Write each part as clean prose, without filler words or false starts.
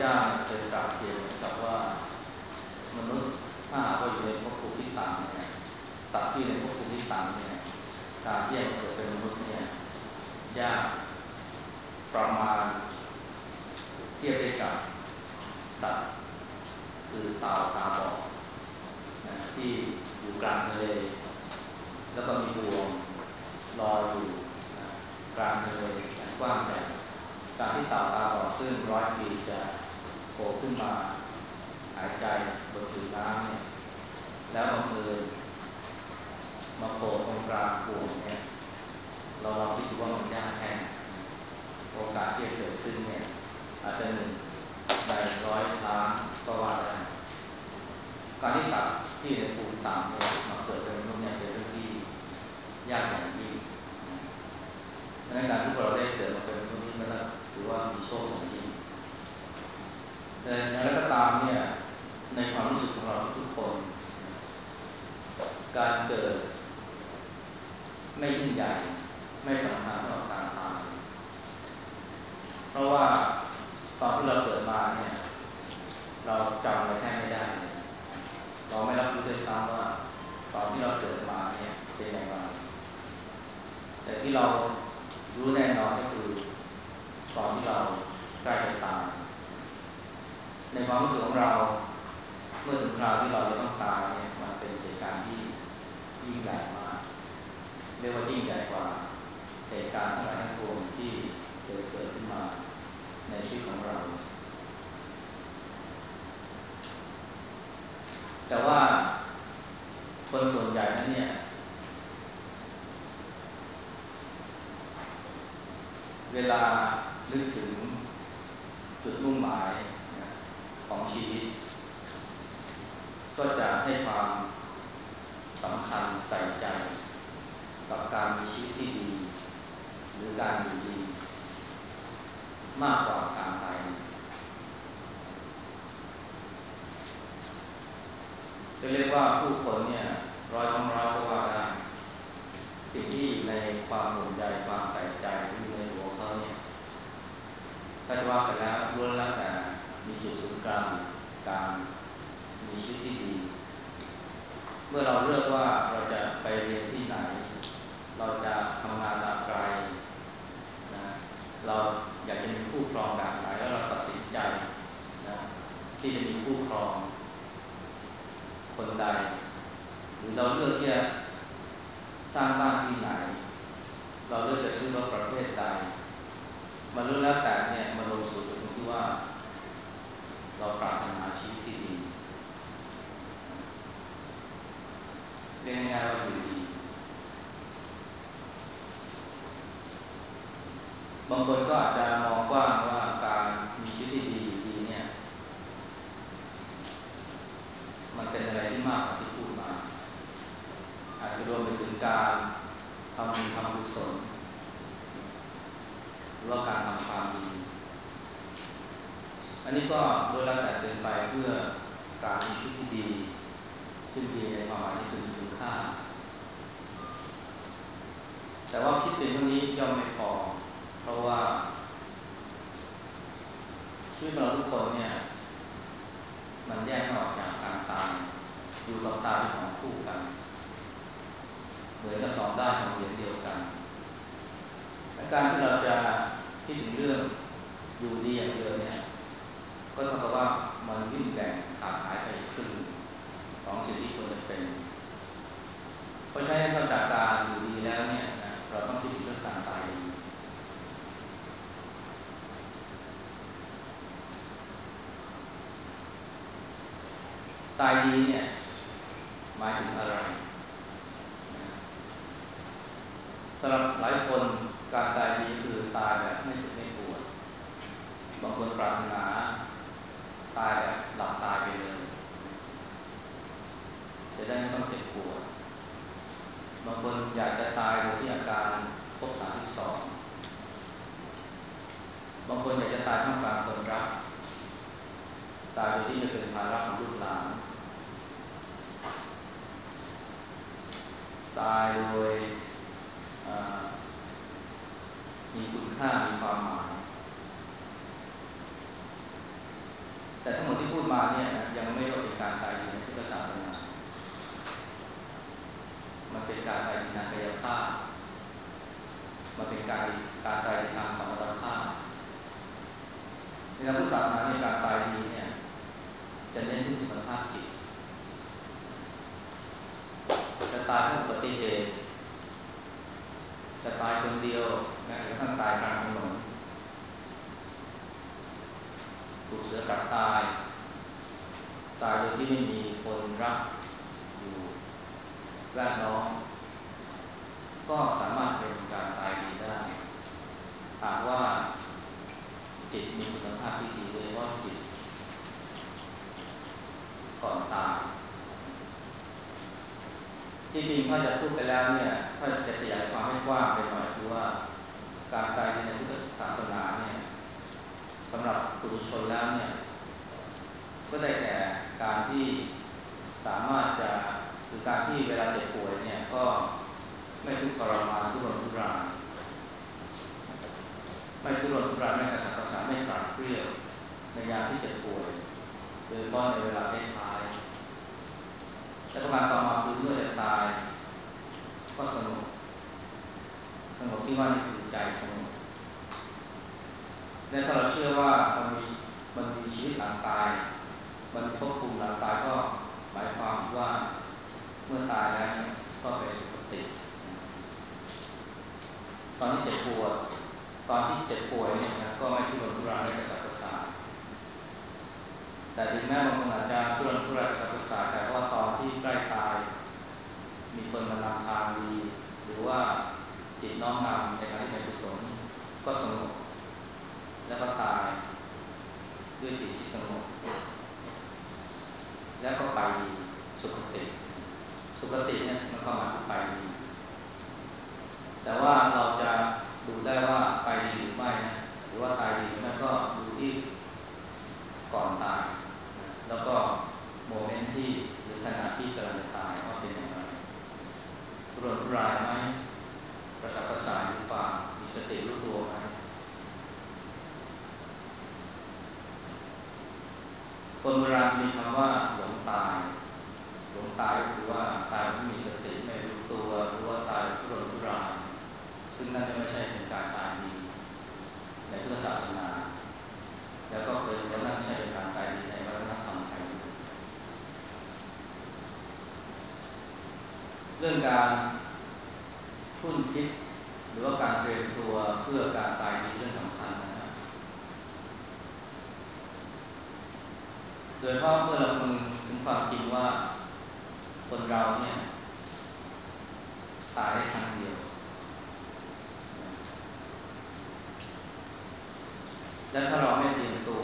จ้าเคยตรัสเปรียบกับว่ามนุษย์ถ้าหากว่าอยู่ในภพภูมิที่ต่ำเนี่ยสัตว์ที่ในภพภูมิที่ต่ำเนี่ยการที่จะเกิดเป็นมนุษย์เนี่ยยากประมาณเทียบได้กับสัตว์คือเต่าตาบอดนะที่อยู่กลางทะเลแล้วก็มีบ่วงลอยอยู่นะกลางทะเลอันกว้างใหญ่การที่เต่าตาบอดซึ่ง100 ปีจะโผล่ขึ้นมาหายใจบนผิวน้ำเนี่ยแล้วบังเอิญมาโผล่ตรงกลางบ่วงเนี่ยเราลองคิดดูว่ามันยากแค่ไหนโอกาสที่จะเกิดขึ้นเนี่ยอาจจะ1 ใน 100 ล้านก็ว่าได้การที่สัตว์ที่ในภูมิต่ำเนี่ยมาเกิดเป็นมนุษย์เนี่ยเป็นเรื่องที่ยากอย่างยิ่งในการที่เราได้เกิดมาเป็นมนุษย์นี้ก็ถือว่ามีโชคอย่างยิ่งแต่อย่างไรก็ตามเนี่ยในความรู้สึกของเราทุกคนการเกิดไม่ยิ่งใหญ่ไม่สำคัญเท่ากับการตายเพราะว่าตอนที่เราเกิดมาเนี่ยเราจำอะไรแทบไม่ได้เราไม่รับรู้ด้วยซ้ำว่าตอนที่เราเกิดมาเนี่ยเป็นอย่างไรแต่ที่เรารู้แน่นอนก็คือตอนที่เราใกล้จะตายในความรู้สึกของเราเมื่อถึงคราวที่เราจะต้องตายเนี่ยมันเป็นเหตุการณ์ที่ยิ่งใหญ่มากเรียกว่ายิ่งใหญ่กว่าเหตุการณ์ทั้งหลายทั้งปวงที่เคยเกิดขึ้นมาในชีวิตของเราแต่ว่าคนส่วนใหญ่นั้นเนี่ยเวลานึกถึงจุดมุ่งหมายของชีวิตก็จะให้ความสำคัญใส่ใจกับการมีชีวิตที่ดีหรือการอยู่ดีมากกว่าการตายจะเรียกว่าผู้คนเนี่ย100 ทั้ง 100ก็ว่าได้สิ่งที่อยู่ในความห่วงใยความใส่ใจที่อยู่ในหัวเขาเนี่ยถ้าจะว่าไปแล้วล้วนแล้วแต่มีจุดศูนย์กลางการมีชีวิตที่ดีเมื่อเราเลือกว่าเราจะไปเรียนที่ไหนเราจะทำงานอะไรนะเราอยากจะมีคู่ครองแบบไหนแล้วเราตัดสินใจนะที่จะมีคู่ครองคนใดหรือเราเลือกที่จะสร้างบ้านที่ไหนเราเลือกจะซื้อรถประเภทใดมันรู้แล้วแต่เนี่ยมันลงสู่ตรงที่ว่าเราปรารถนาชีวิตที่ดีเรียกง่ายๆว่าอยู่ดีบางคนก็อาจจะมองกว้างว่าการมีชีวิตที่ดีอยู่ดีเนี่ยมันเป็นอะไรที่มากกว่าที่พูดมาอาจจะรวมไปถึงการทำบุญทำกุศลหรือว่าการทำความดีอันนี้ก็โดยแล้วแต่เป็นไปเพื่อการมีชีวิตที่ดีซึ่งดีในความหมายที่คือคุณค่าแต่ว่าคิดเป็นเท่านี้ย่อมไม่พอเพราะว่าชีวิตเราทุกคนเนี่ยมันแยกออกจากการตายอยู่กับตายเป็นของคู่กันเหมือนกับ2 ด้านของเหรียญเดียวกันและการที่เราจะคิดถึงเรื่องอยู่ดีอย่างเดียวเนี่ยก็เท่ากับว่ามันวิ่งแบ่งขาดหายไปครึ่งของสิ่งที่ควรจะเป็นเพราะฉะนั้นนอกจากการอยู่ดีแล้วเนี่ยนะเราต้องคิดถึงเรื่องการตายดีตายดีเนี่ยหมายถึงอะไรสำหรับหลายคนการตายดีคือตายแบบไม่เจ็บไม่ปวดบางคนปรารถนาตายแบบหลับตายไปเลยจะได้ไม่ต้องเจ็บปวดบางคนอยากจะตายโดยที่อาการครบ32บางคนอยากจะตายท่ามกลางคนรักตายโดยที่ไม่เป็นภาระของลูกหลานตายโดยมีคุณค่ามีความหมายมาเนี่ยนะยังไม่เรียกว่าเป็นการตายดีในพุทธศาสนามันเป็นการตายดีทางกายภาพมันเป็นการตายดีทางสมรรถภาพในทางพุทธศาสนาในการตายดีเนี่ยจะเน้นที่สุขภาพจิตจะตายเพราะอุบัติเหตุจะตายคนเดียวแม้กระทั่งตายกลางถนนถูกเสือกัดตายโดยที่ไม่มีคนรักอยู่แวดล้อมก็สามารถเป็นการตายดีได้หากว่าจิตมีคุณภาพที่ดีโดยเฉพาะจิตก่อนตายจริงๆถ้าจะพูดไปแล้วเนี่ยถ้าจะขยายความให้กว้างไปหน่อยคือว่าการตายในพุทธศาสนาเนี่ยสำหรับปุถุชนแล้วเนี่ยก็ได้แก่การที่สามารถจะคือการที่เวลาเจ็บป่วยเนี่ยก็ไม่ทุกข์ทรมานทุรนทุรายไม่ทุรนทุรายไม่กระสับกระส่ายไม่ปราดเปรี้ยวในยามที่เจ็บป่วยโดยเฉพาะในเวลาท้ายๆและประการต่อมาคือเมื่อจะตายก็สงบที่ว่านี่คือใจสงบและถ้าเราเชื่อว่ามันมีชีวิตหลังตายมันมีภพภูมิหลังตายก็หมายความว่าเมื่อตายแล้วก็ไปสุคติตอนที่เจ็บป่วยเนี่ยนะก็ไม่ทุรนทุรายไม่กระสับกระส่ายแต่ถึงแม้บางคนอาจจะทุรนทุรายกระสับกระส่ายแต่ว่าตอนที่ใกล้ตายมีคนมานำทางดีหรือว่าจิตน้อมนำในการที่เป็นกุศลก็สงบแล้วก็ตายด้วยจิตที่สงบแล้วก็ไปสุคติเนี่ยมันก็หมายถึงไปดีแต่ว่าเราจะดูได้ว่าไปดีหรือไม่นะหรือว่าตายดีหรือไม่ก็ดูที่ก่อนตายนะแล้วก็โมเมนต์ที่หรือขณะที่กำลังจะตายว่าเป็นอย่างไรทุรนทุรายไหมกระสับกระส่ายหรือเปล่ามีสติรู้ตัวไหมคนโบราณมีคำว่าหลงตายก็คือว่าตายไม่มีสติไม่รู้ตัวหรือว่าตายทุรนทุรายซึ่งนั่นจะไม่ใช่เป็นการตายดีในพุทธศาสนาแล้วก็เคยว่านั่นไม่ใช่เป็นการตายดีในวัฒนธรรมไทยเรื่องการคุ้นคิดหรือว่าการเตรียมตัวเพื่อการตายดีเรื่องสำคัญนะฮะโดยเฉพาะเมื่อเราคำนึงถึงความจริงว่าคนเราเนี่ยตายได้ครั้งเดียวและถ้าเราไม่เตรียมตัว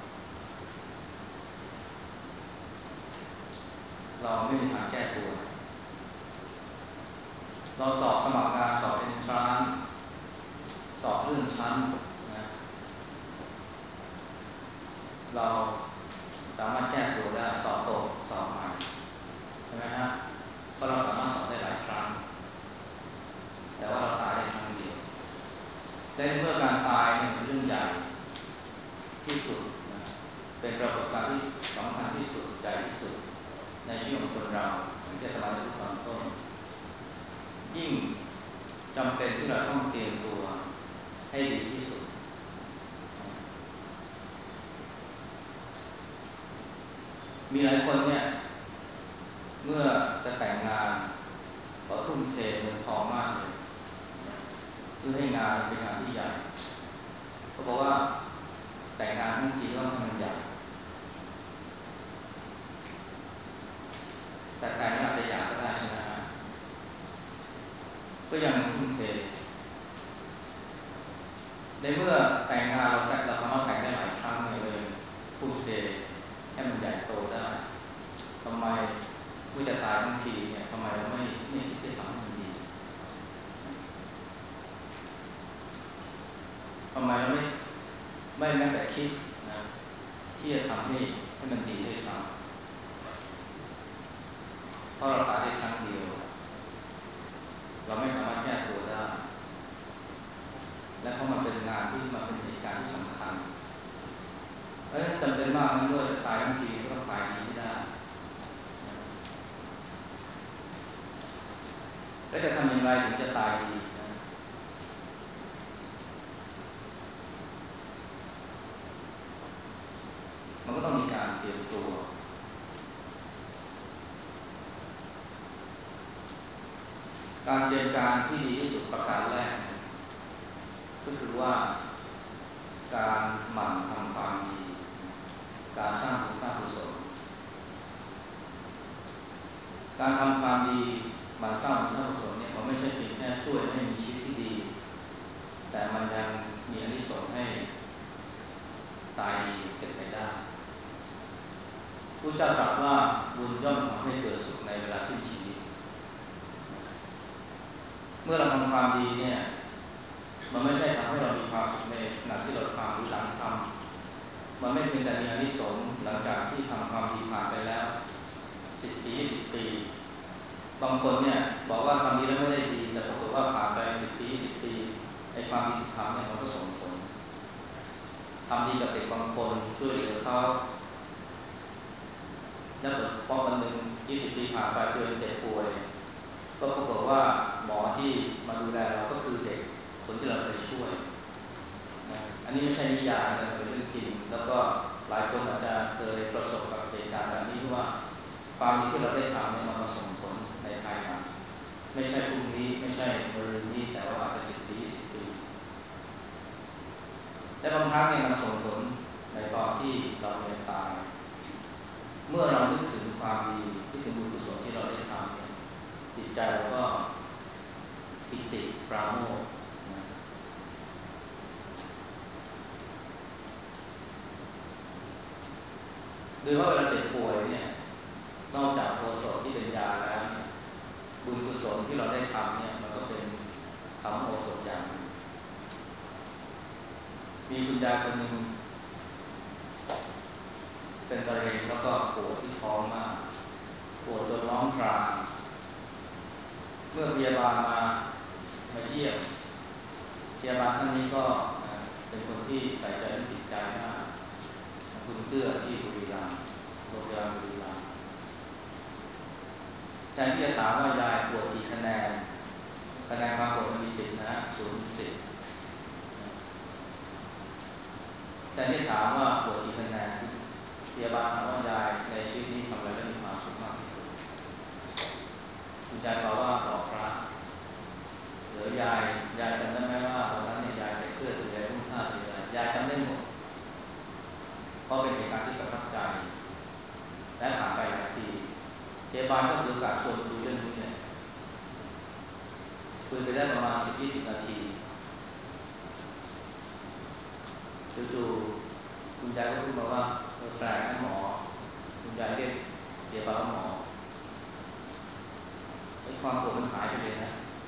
เราไม่มีทางแก้ตัวเราสอบสมัครงานสอบเอนทรานซ์สอบเลื่อนชั้นนะเราสามารถแก้ตัวได้สอบตกสอบใหม่ใช่ไหมฮะเพราะเราสามารถสอบได้หลายครั้งแต่ว่าเราตายได้ครั้งเดียวและเมื่อการตายเนี่ยเป็นเรื่องใหญ่ที่สุดนะเป็นปรากฏการณ์ที่สำคัญที่สุดใหญ่ที่สุดในชีวิตของคนเราอย่างที่อาจารย์ได้พูดตอนต้นยิ่งจำเป็นที่เราต้องเตรียมตัวให้ดีที่สุดมีหลายคนเนี่ยเมื่อจะแต่งงานขอทุ่มเทเงินทองมากเลยเพื่อให้งานเป็นงานที่ใหญ่เขาบอกว่าแต่งงานทั้งทีต้องให้มันใหญ่แต่แต่งงานอาจจะอยากก็ได้ใช่ไหมฮะก็ยังทุ่มเทในเมื่อแต่งงานเราสามารถแต่งได้หลายครั้งเนี่ยเลยทุ่มเทให้มันใหญ่โตได้ทำไมเมื่อจะตายทั้งทีเนี่ยทำไมเราไม่คิดจะทำให้มันดีทำไมเราไม่แม้แต่คิดนะที่จะทำให้มันดีได้ซ้ำเพราะเราตายได้ครั้งเดียวเราไม่สามารถแก้ตัวได้และเพราะมันเป็นงานที่มันเป็นเหตุการณ์ที่สำคัญเพราะฉะนั้นจำเป็นมากนะเมื่อจะตายทั้งทีแล้วจะทำอย่างไรถึงจะตายดีนะมันก็ต้องมีการเตรียมตัวการเตรียมการที่ดีที่สุดประการแรกก็คือว่าการหมั่นทำความดีการสร้างบุญสร้างกุศลการทำความดีหมั่นสร้างบุญสร้างกุศลเนี่ยมันไม่ใช่เพียงแค่ช่วยให้มีชีวิตที่ดีแต่มันยังมีอานิสงส์ให้ตายดีเป็นไปได้พระเจ้าตรัสว่าบุญย่อมทำให้เกิดสุขในเวลาสิ้นชีวิตเมื่อเราทำความดีเนี่ยมันไม่ใช่ทำให้เรามีความสุขในขณะที่เราทำหรือหลังทำมันไม่เพียงแต่มีอานิสงส์หลังจากที่ทำความดีผ่านไปแล้ว10 ปี20 ปีบางคนเนี่ยบอกว่าทำดีแล้วไม่ได้ดีแต่ปรากฏว่าผ่านไป10 ปี20 ปีไอ้ความดีที่ทำเนี่ยมันก็ส่งผลทำดีกับเด็กบางคนช่วยเหลือเขาแล้วพอวันหนึ่ง20 ปีผ่านไปตัวเองเจ็บป่วยก็ปรากฏว่าหมอที่มาดูแลเราก็คือเด็กคนที่เราเคยช่วยนะอันนี้ไม่ใช่นิยายนะเป็นเรื่องจริงแล้วก็หลายคนอาจจะเคยประสบกับเหตุการณ์แบบนี้ว่าความดีที่เราได้ทำเนี่ยมันมาส่งผลในภายหลังไม่ใช่พรุ่งนี้ไม่ใช่มะรืนนี้แต่ว่าอาจจะ10 ปี20 ปีและบางครั้งเนี่ยมันส่งผลในตอนที่เราเนี่ยตายเมื่อเรานึกถึงความดีนึกถึงบุญกุศลที่เราได้ทำเนี่ยจิตใจเราก็ปิติปราโมทย์นะโดยว่าเวลาเจ็บป่วยเนี่ยนอกจากโอสถที่เป็นยาแล้วเนี่ยบุญกุศลที่เราได้ทำเนี่ยมันก็เป็นธรรมโอสถอย่างหนึ่งมีคุณยายคนหนึ่งเป็นมะเร็งแล้วก็ปวดที่ท้องมากปวดจนร้องครางเมื่อพยาบาลมาเยี่ยมพยาบาลท่านนี้ก็เป็นคนที่ใส่ใจและจิตใจมากคุณเตื้อที่บุรีรัมย์โรงพยาบาลบุรีรัมย์แทนที่จะถามว่ายายปวดกี่คะแนนความปวดมันมี10นะ0 ถึง 10แต่ที่ถามว่าปวดกี่คะแนนพยาบาลถามว่ายายในชีวิตนี้ทำอะไรแล้วมีความสุขมากที่สุดคุณยายบอกว่าบอกพระหรือยายจำได้ไหมว่าวันนั้นเนี่ยยายใส่เสื้อสีอะไรนุ่งผ้าสีอะไรยายจำได้หมดเพราะเป็นเหตุการณ์ที่ประทับใจและผ่านไปหลายปีพยาบาลก็ถือโอกาสชวนคุยเรื่องนี้เนี่ยคุยไปได้ประมาณ10-20 นาทีจู่ๆคุณยายก็พูดมาว่าแปลกนะหมอคุณยายเรียกพยาบาลว่าหมอไอ้ความปวดมันหายไปเลยนะ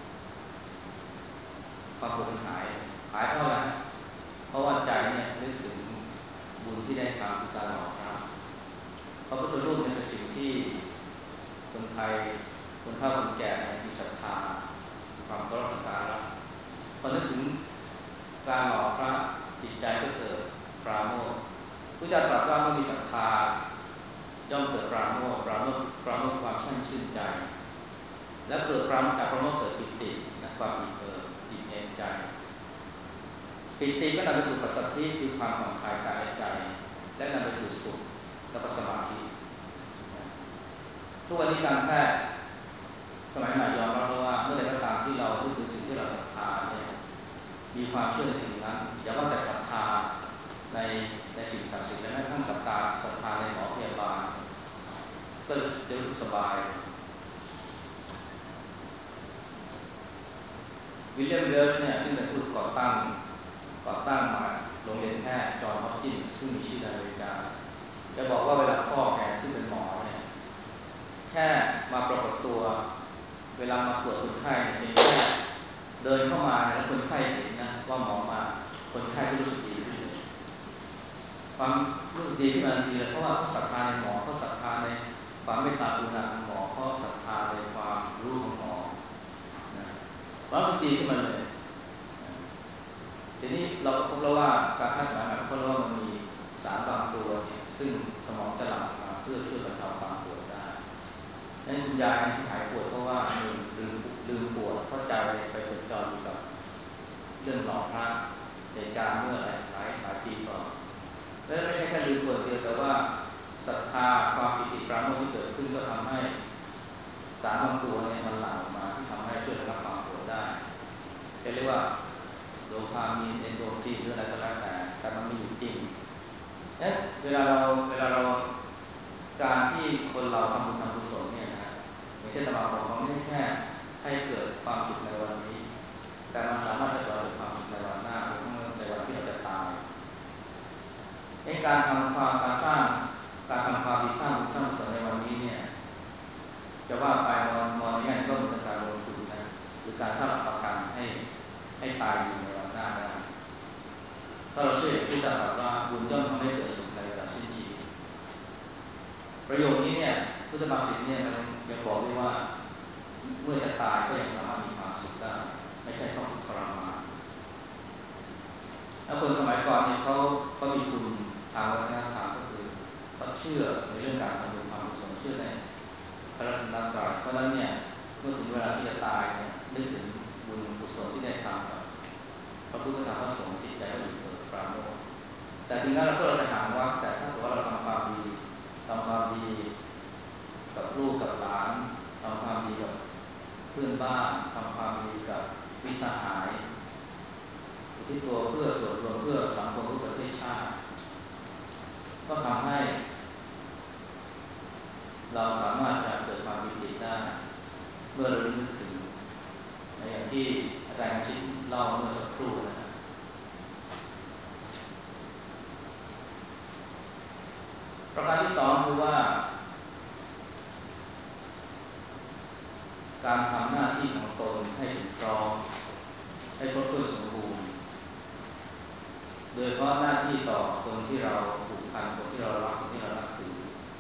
ความปวดมันหายเพราะอะไรเพราะว่าใจเนี่ยนึกถึงบุญที่ได้ทำคือการหล่อพระพระพุทธรูปเนี่ยเป็นสิ่งที่คนไทยคนเฒ่าคนแก่เนี่ยมีศรัทธาความเคารพสักการะพอนึกถึงการหล่อพระจิตใจก็เกิดปราโมทย์พระเจ้าตรัสว่าเมื่อมีศรัทธาย่อมเกิดปราโมทย์ความชื่นใจและเกิดจากปราโมทย์เกิดปิตินะความอิ่มเอมใจปิติก็นำไปสู่ปัสสัทธิคือความผ่อนคลายกายและใจและนำไปสู่สุขและก็สมาธิทุกวันนี้การแพทย์สมัยใหม่ยอมรับว่าเมื่อใดก็ตามที่เราพูดถึงสิ่งที่เราศรัทธาเนี่ยมีความเชื่อในสิ่งนั้นอย่าว่าแต่ศรัทธาในสิ่งศักดิ์สิทธิ์และแม้กระทั่งศรัทธาในหมอพยาบาลก็จะรู้สึกสบายวิลเลียมเวลช์เนี่ยซึ่งเป็นผู้ก่อตั้งมาโรงเรียนแพทย์จอห์นฮอปกินส์ซึ่งมีชื่อในอเมริกาจะบอกว่าเวลาพ่อแกซึ่งเป็นหมอเนี่ยแค่มาปรากฏตัวเวลามาตรวจคนไข้เนี่ยเพียงแค่เดินเข้ามาแล้วคนไข้เห็นนะว่าหมอมาคนไข้ก็รู้สึกดีขึ้นเลยความรู้สึกดีขึ้นมาทันทีเลยเพราะว่าเขาศรัทธาในหมอเขาศรัทธาในความเมตตากรุณาของหมอเขาศรัทธาในความรู้ของหมอนะความรู้สึกดีขึ้นมาเลยทีนี้เราก็พบแล้วว่าการแพทย์สมัยใหม่ก็พบแล้วว่ามันมีสารบางตัวเนี่ยซึ่งสมองจะหลั่งออกมาเพื่อช่วยบรรเทาความปวดได้ดังนั้นคุณยายที่หายปวดเพราะว่าลืมลืมปวดเพราะใจไปจดจ่ออยู่กับเรื่องหล่อพระเหตุการณ์เมื่อหลายปีก่อนและไม่ใช่แค่ลืมปวดเดียวแต่ว่าศรัทธาความปิติปราโมทย์ที่เกิดขึ้นก็ทำให้สารบางตัวเนี่ยมันหลั่งออกมาที่ทำให้ช่วยระงับความปวดได้เรียกว่าโดพามีนเอนโดรฟินหรืออะไรก็แล้วแต่มันมีอยู่จริงเวลาเราการที่คนเราทำบุญทำกุศลเนี่ยนะอย่างที่อาตมาบอกว่าไม่ใช่แค่ให้เกิดความสุขในวันนี้แต่มันสามารถจะก่อเกิดความสุขในวันหน้าหรือในวันที่เราจะตายในการทำความการสร้างการทำความดีสร้างบุญสร้างกุศลในวันนี้เนี่ยจะว่าไปมองในแง่ก็เหมือนการลงทุนนะหรือการสร้างหลักประกันให้ตายอยู่ในวันหน้าได้ถ้าเราเชื่อที่จะบอกว่าบุญย่อมทำให้เกิดสุขในเวลาสิ้นชีวิตประโยคนี้เนี่ยพุทธภาษิตเนี่ยมันยังบอกด้วยว่าเมื่อจะตายก็ยังสามารถมีความสุขได้ไม่ใช่ต้องทุกข์ทรมานแล้วคนสมัยก่อนเนี่ยเขามีทุนทางวัฒนธรรมก็คือเขาเชื่อในเรื่องการทำบุญทำกุศลเชื่อในพระรัตนตรัยเพราะฉะนั้นเนี่ยเมื่อถึงเวลาที่จะตายเนี่ยนึกถึงบุญกุศลที่ได้ทำกับพระพุทธธรรมพระสงฆ์จิตใจก็อยู่เกิดปราโมทย์แต่ถึงนั้นเราก็ไปหาว่าแต่ถ้าเกิดว่าเราทำความดีกับลูกกับหลานทำความดีกับเพื่อนบ้านทำความดีกับมิตรสหายที่ตัวเพื่อส่วนรวมเพื่อสังคมเพื่อประเทศชาติก็ทำให้เราสามารถจะเกิดความมีปิติได้เมื่อเรานึกถึงอย่างที่อาจารย์ชิดเล่าเมื่อสักครู่นะครับประการที่สองคือว่าการทำหน้าที่ของตนให้ถึงพร้อมให้ครบถ้วนสมบูรณ์โดยเฉพาะหน้าที่ต่อคนที่เราผูกพันคนที่เรารักคนที่เรานับถือ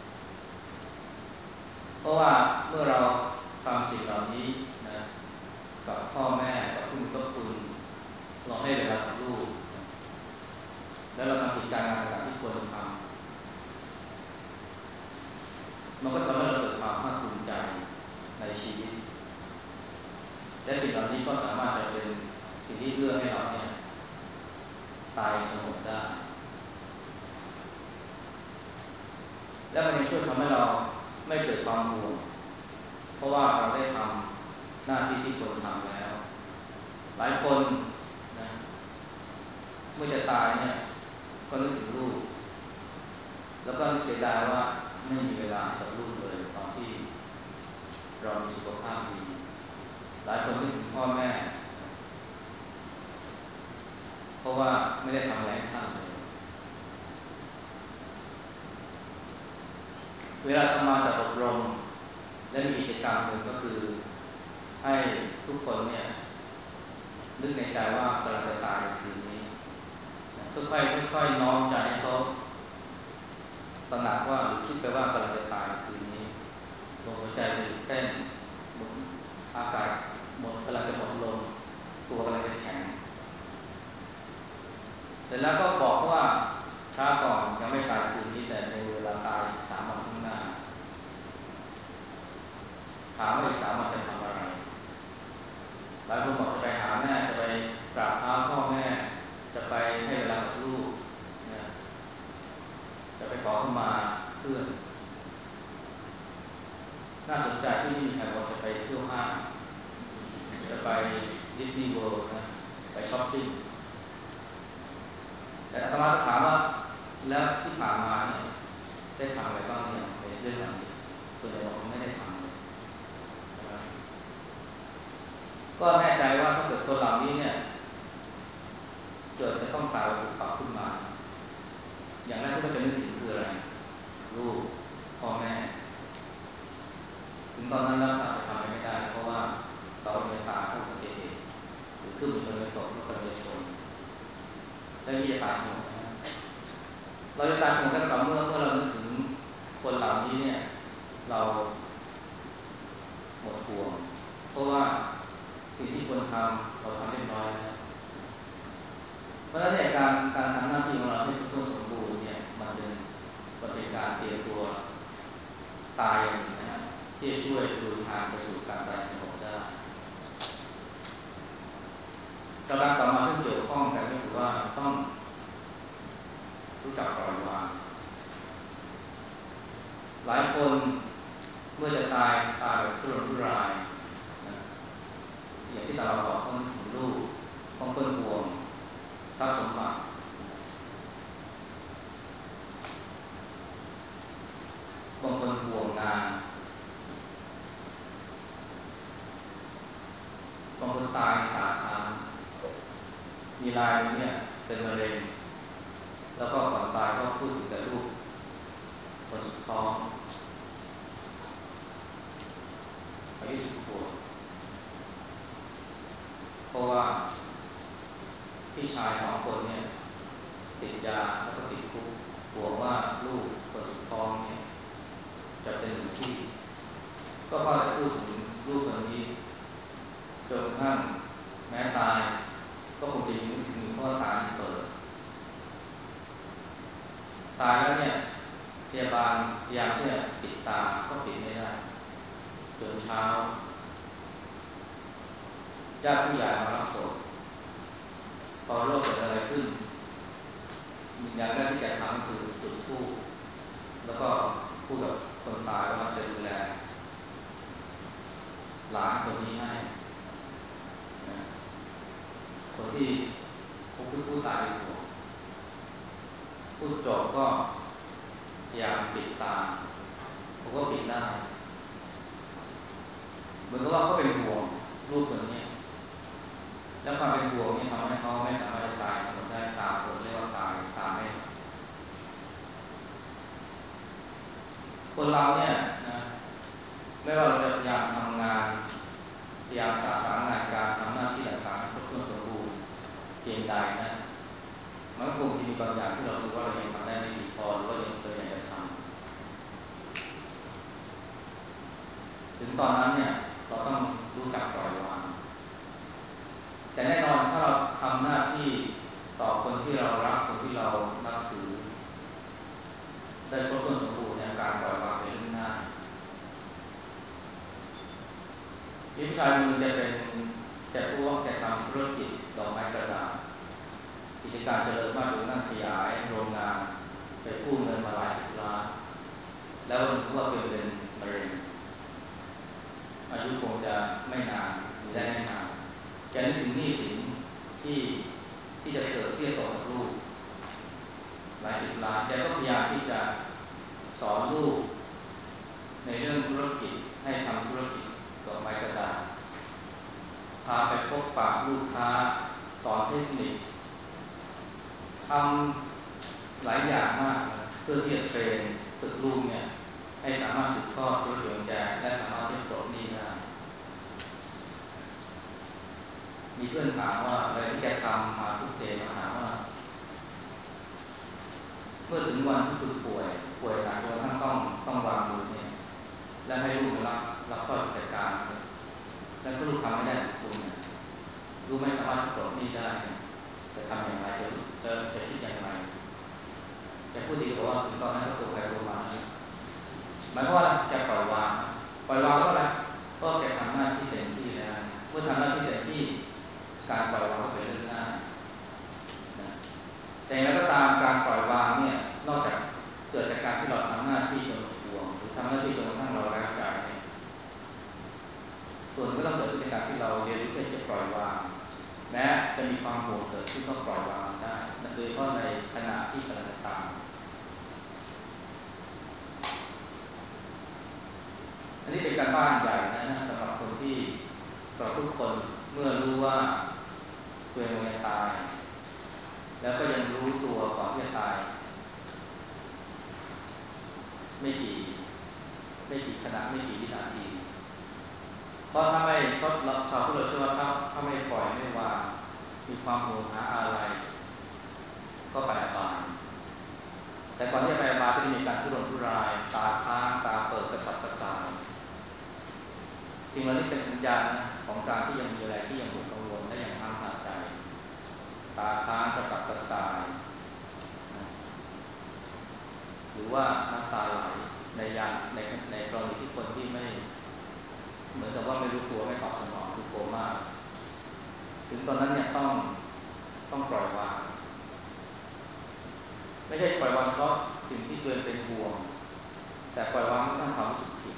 เพราะว่าเมื่อเราทำสิ่งเหล่านี้นะกับพ่อแม่กับผู้มีพระคุณเราให้เวลากับลูกแล้วเราทำกิจการงานต่างๆที่ควรทำมันก็ทำให้เราเกิดความภาคภูมิใจในชีวิตและสิ่งเหล่านี้ก็สามารถจะเป็นสิ่งที่เอื้อให้เราเนี่ยตายสงบได้และมันยังช่วยทำให้เราไม่เกิดความห่วงเพราะว่าเราได้ทำหน้าที่ที่ควรทำแล้วหลายคนนะเมื่อจะตายเนี่ยก็นึกถึงลูกแล้วก็เสียดายว่าไม่มีเวลาให้กับลูกเลยตอนที่เรามีสุขภาพดีหลายคนนึกถึงพ่อแม่เพราะว่าไม่ได้ทำอะไรให้ท่านเลยเวลาทำมาจากอบรมและมีกิจกรรมหนึ่งก็คือให้ทุกคนเนี่ยนึกในใจว่ากำลังจะตายในคืนนี้ค่อยๆน้อมใจให้เขาตระหนักว่าหรือคิดไปว่ากำลังจะตายในคืนนี้ลมหายใจจะเต้นหมุนอากาศหมดกำลังจะหมดลมตัวกำลังจะแข็งเสร็จแล้วก็บอกเขาว่าช้าก่อนยังไม่ตายคืนนี้แต่ในเวลาตาย3 วันข้างหน้าถามว่าอีก3 วันจะทำอะไรหลายคนบอกจะไปหาแม่จะไปกราบเท้าพ่อแม่จะไปให้เวลากับลูกนะจะไปขอเข้ามาเพื่อนน่าสนใจที่ไม่มีใครบอกจะไปเที่ยวห้างจะไปดิสนีย์เวิลด์นะไปช้อปปิ้งแต่อาตมาถามว่าแล้วที่ผ่านมาเนี่ยได้ทำอะไรบ้างเนี่ยในเรื่องเหล่านี้ส่วนใหญ่บอกว่าไม่ได้ทำเลยนะก็แน่ใจว่าถ้าเกิดคนเหล่านี้เนี่ยเกิดจะต้องตายปุบปับขึ้นมาอย่างแรกที่เขาจะนึกถึงคืออะไรลูกพ่อแม่ถึงตอนนั้นแล้วอาจจะทำอะไรไม่ได้เพราะว่าเขาเป็นตายเพราะอุบัติเหตุหรือเครื่องบินไปตกรถกระบะชนและที่จะตายสงบนะเราจะตายสงบได้ต่อเมื่อเรานึกถึงคนเหล่านี้เนี่ยเราหมดห่วงเพราะว่าสิ่งที่ควรทำเราทำเรียบร้อยแล้วเพราะฉะนั้นเนี่ยการทำหน้าที่ของเราให้ครบถ้วนสมบูรณ์เนี่ยมันเป็นการเตรียมตัวตายอย่างหนึ่งนะที่จะช่วยดูทางไปสู่การตายสงบได้ประการต่อมาซึ่งเกี่ยวข้องกันก็คือว่าต้องรู้จักปล่อยวางหลายคนเมื่อจะตายแบบทุรนทุรายนะอย่างที่ตาเราบอกเขานึกถึงลูกบางคนห่วงทรัพย์สมบัติบางคนห่วงงานบางคนตายตาค้างมีรายเนี่ยเป็นมะเร็งแล้วก็ก่อนตายก็พูดถึงแต่ลูกคนสุดท้องอายุ10 ขวบเพราะว่าพี่ชาย2 คนเนี่ยติดยาแล้วก็ติดคุกกลัวว่าลูกคนสุดท้องเนี่ยจะเป็นหนึ่งที่ก็พอจะพูดถึงลูกคนนี้จนกระทั่งแม้ตายก็คงจะยังนึกถึงเพราะตาเปิดตายแล้วเนี่ยพยาบาลพยายามที่จะปิดตาก็ปิดไม่ได้จนเช้าญาติผู้ใหญ่มารับศพพอรู้ว่าเกิดอะไรขึ้นอย่างแรกที่แกทำก็คือจุดธูปแล้วก็พูดกับคนตายว่าจะดูแลหลานคนนี้ให้นะคนที่ผู้ตายอยู่พูดจบก็พยายามปิดตาเขาก็ปิดได้เหมือนกับว่าเขาเป็นห่วงลูกคนนี้แล้วความเป็นห่วงนี่ทำให้เขาไม่สามารถจะตายสมได้ตามผมเรียกว่าตายไม่คนเราเนี่ยนะไม่ว่าเราจะพยายามทำงานพยายามสะสางงานการทำหน้าที่ต่างๆให้ครบถ้วนสมบูรณ์เพียงใดนะมันก็คงจะมีบางอย่างที่เราคิดว่าเรายังทำได้ไม่ดีพอหรือว่ายังอยากจะทำถึงตอนนั้นเนี่ยเราต้องรู้จักปล่อยวางแต่แน่นอนถ้าเราทำหน้าที่ต่อคนที่เรารักคนที่เรานับถือได้ครบถ้วนสมบูรณ์เนี่ยการปล่อยวางเป็นเรื่องง่ายยิ่งชายคนนึงจะเป็นแต่พูดว่าแกทำธุรกิจดอกไม้กระดาษกิจการเจริญมากจนนั่งขยายโรงงานไปกู้เงินมาหลาย10 ล้านแล้วรู้ว่าเป็นมะเร็งอายุคงจะไม่นานมีได้ไม่นานแกนึกถึงหนี้สินที่จะเกิดที่จะตกกับลูกหลาย10 ล้านแกก็พยายามที่จะสอนลูกในเรื่องธุรกิจให้ทำธุรกิจดอกไม้กระดาษพาไปพบปะลูกค้าสอนเทคนิคทำหลายอย่างมากเพื่อที่จะเทรนฝึกลูกเนี่ยให้สามารถสืบทอดธุรกิจของแกและสามารถที่จะปลดหนี้ได้มีเพื่อนถามว่าอะไรที่แกทำมาทุกเทมาถามว่าเมื่อถึงวันที่คุณป่วยหนักจนกระทั่งต้องวางมือเนี่ยและให้ลูกรับข้อจัดการและถ้าลูกทำไม่ได้คุณลูกไม่สามารถปลดหนี้ได้จะทำอย่างไรจะคิดอย่างไรแต่ผู้ดีบอกว่าถึงตอนนั้นก็ตัวใครตัวมันหมายความว่าจะปล่อยวางเพราะอะไรเพราะแกทำหน้าที่เต็มที่แล้วเมื่อทำหน้าที่เต็มที่การปล่อยวางก็เป็นเรื่องง่ายนะแต่อย่างไรก็ตามการปล่อยวางเนี่ยนอกจากเกิดจากการที่เราทำหน้าที่จนหมดห่วงหรือทำหน้าที่จนกระทั่งเราไร้ใจเนี่ยส่วนก็ต้องเกิดจากการที่เราเรียนรู้ที่จะปล่อยวางแม้จะมีความห่วงเกิดขึ้นก็ปล่อยวางได้โดยเฉพาะในขณะที่กำลังตามอันนี้เป็นการบ้านใหญ่นะสำหรับคนที่เราทุกคนเมื่อรู้ว่าตัวเองจะตายแล้วก็ยังรู้ตัวก่อนที่จะตายไม่กี่ขณะไม่กี่วินาทีเพราะถ้าไม่เพราะเราชาวพุทธเราเชื่อว่าถ้าไม่ปล่อยไม่วางมีความโหยหาอะไรก็ไปอบายแต่ก่อนที่จะไปอบายก็จะมีการทุรนทุรายตาค้างตาเปิดกระสับกระส่ายจริงแล้วนี่เป็นสัญญาณนะของการที่ยังมีอะไรที่ยังหวงกังวลและยังค้างคาใจตาค้างกระสับกระส่ายหรือว่าน้ำตาไหลในกรณีที่คนที่ไม่เหมือนกับว่าไม่รู้ตัวไม่ตอบสนองคือโคม่าถึงตอนนั้นเนี่ยต้องปล่อยวางไม่ใช่ปล่อยวางเพราะสิ่งที่ตัวเองเป็นห่วงแต่ปล่อยวางเพราะทั้งความรู้สึกผิด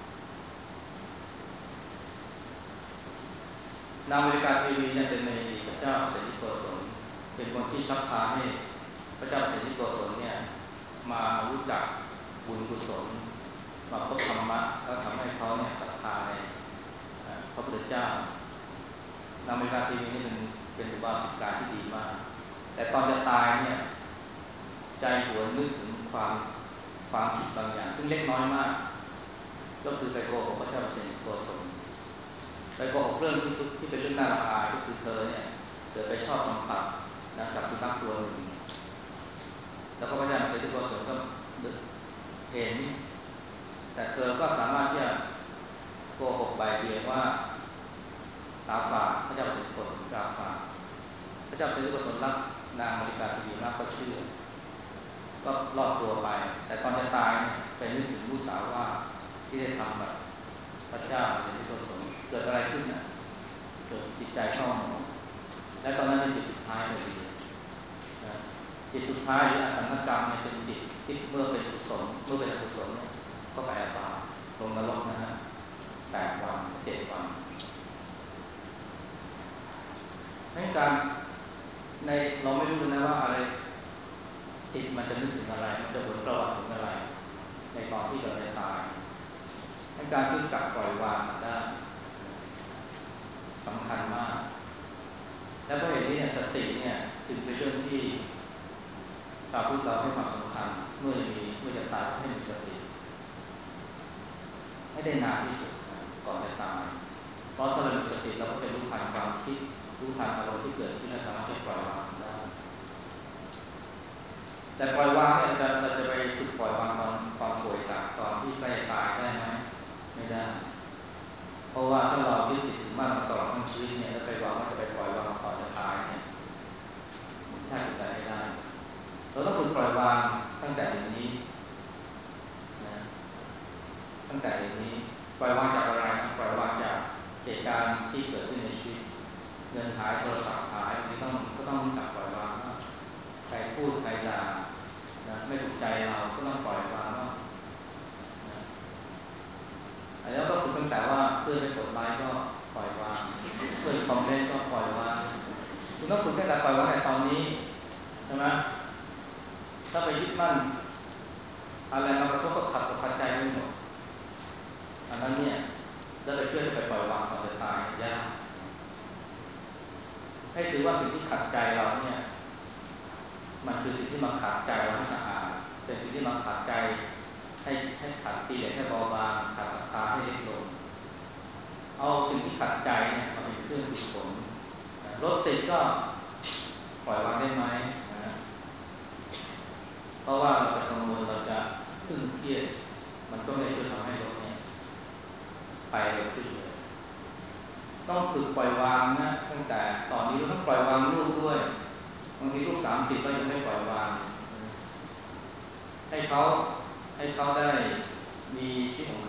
นางบริการเทวีเนี่ยเป็นเมสีพระเจ้าเสด็จโกศลเป็นคนที่ชักพาให้พระเจ้าเสด็จโกศลเนี่ยมารู้จักบุญกุศลมาพบธรรมะแล้วทำให้เขาเนี่ยศรัทธาในพระพุทธเจ้านางบริการเทวีนี่เป็นอุบาสิกาที่ดีมากแต่ตอนจะตายเนี่ยใจหวนนึกถึงความผิดบางอย่างซึ่งเล็กน้อยมากก็คือไปโกหกพระเจ้าเสด็จโกศลไปโกหกเรื่องที่เป็นเรื่องน่าละอายก็คือเธอเนี่ยเกิดไปชอบสัมผัสนะกับสุนัขตัวหนึ่งแล้วก็พระเจ้าเสด็จโกศลก็เห็นแต่เธอก็สามารถที่จะโกหกใบเบียนว่าตาฝาดพระเจ้าเสด็จโกศลตาฝาดพระเจ้าเสด็จโกศลรับนางมาริกาเทวีมากก็เชื่อก็รอดตัวไปแต่ตอนจะตายไปนึกถึงลูกสาวว่าที่ได้ทำกับพระเจ้าเสด็จโกศลเกิดอะไรขึ้นนะเกิดจิตใจเศร้าหมองและตอนนั้นเป็นจิตสุดท้ายเลยนะจิตสุดท้ายหรืออสังขกรรมเนี่ยเป็นจิตที่เมื่อเป็นกุศลเมื่อเป็นอกุศลเนี่ยก็ไปอบายลงนรกนะฮะ8 วัน7 วันให้การในเราไม่รู้นะว่าอะไรจิตมันจะนึกถึงอะไรมันจะหวนประวัติถึงอะไรในตอนที่เราจะตายให้การที่กลับปล่อยวางมันได้สำคัญมากและเพราะเหตุนี้เนี่ยสติเนี่ยจึงเป็นเรื่องที่ชาวพุทธเราให้ความสำคัญเมื่อจะตายให้มีสติให้ได้นานที่สุดก่อนจะตายเพราะถ้าเรามีสติเราก็จะรู้ทันความคิดรู้ทันอารมณ์ที่เกิดขึ้นและสามารถที่จะปล่อยวางได้แต่ปล่อยวางเนี่ยเราจะไปฝึกปล่อยวางตอนป่วยตอนที่ใกล้ตายได้ไหมไม่ได้เพราะว่าถ้าเรายึดติดถือมั่นมาตลอดทั้งชีวิตเนี่ยแล้วไปหวังว่าจะไปปล่อยวางตอนจะตายเนี่ยแทบจะไปไม่ได้เราต้องฝึกปล่อยวางตั้งแต่เดี๋ยวนี้นะตั้งแต่เดี๋ยวนี้ปล่อยวางจากอะไรนะปล่อยวางจากเหตุการณ์ที่เกิดขึ้นในชีวิตเงินหายโทรศัพท์หายนี่ก็ต้องรู้จักปล่อยวางว่าใครพูดใครด่านะไม่ถูกใจเราก็ต้องปล่อยวางว่านะอันนี้ก็ฝึกตั้งแต่ว่าเพื่อนไปกดไลค์ก็ปล่อยวางเพื่อนคอมเมนต์ก็ปล่อยวางคุณต้องฝึกตั้งแต่ปล่อยวางในตอนนี้ใช่ไหมถ้าไปยึดมั่นอะไรมากระทบก็ขัดใจไม่หมดอันนั้นเนี่ยแล้วไปเชื่อจะไปปล่อยวางตอนจะตายยากให้ถือว่าสิ่งที่ขัดใจเราเนี่ยมันคือสิ่งที่มาขัดใจเราให้สะอาดเป็นสิ่งที่มาขัดใจให้ขัดตีเหล็กให้เบาบางขัดอัตตาให้เล็กลงเอาสิ่งที่ขัดใจเนี่ยมาเป็นเครื่องฝึกฝนรถติดก็ปล่อยวางได้ไหมนะเพราะว่าเราจะกังวลเราจะตึงเครียดมันก็ไม่ช่วยทำให้รถเนี่ยไปเร็วขึ้นเลยต้องฝึกปล่อยวางนะตั้งแต่ตอนนี้เราต้องปล่อยวางลูกด้วยบางทีลูก30ก็ยังไม่ปล่อยวางให้เขาได้มีชีวิตของ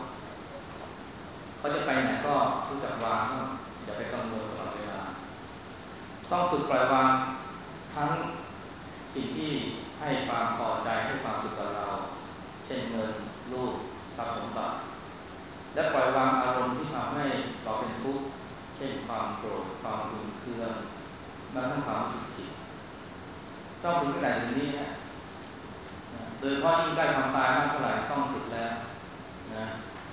เขาจะไปไหนก็รู้จักวางอย่าไปกังวลตลอดเวลาต้องฝึกปล่อยวางทั้งสิ่งที่ให้ความพอใจให้ความสุขกับเราเช่นเงินลูกทรัพย์สมบัติและปล่อยวางอารมณ์ที่ทำให้เราเป็นทุกข์เช่นความโกรธความขุ่นเคืองแม้กระทั่งความรู้สึกผิดต้องฝึกตั้งแต่ตรงนี้นะโดยเฉพาะยิ่งใกล้ความตายมากเท่าไหร่ต้องฝึกแล้วนะ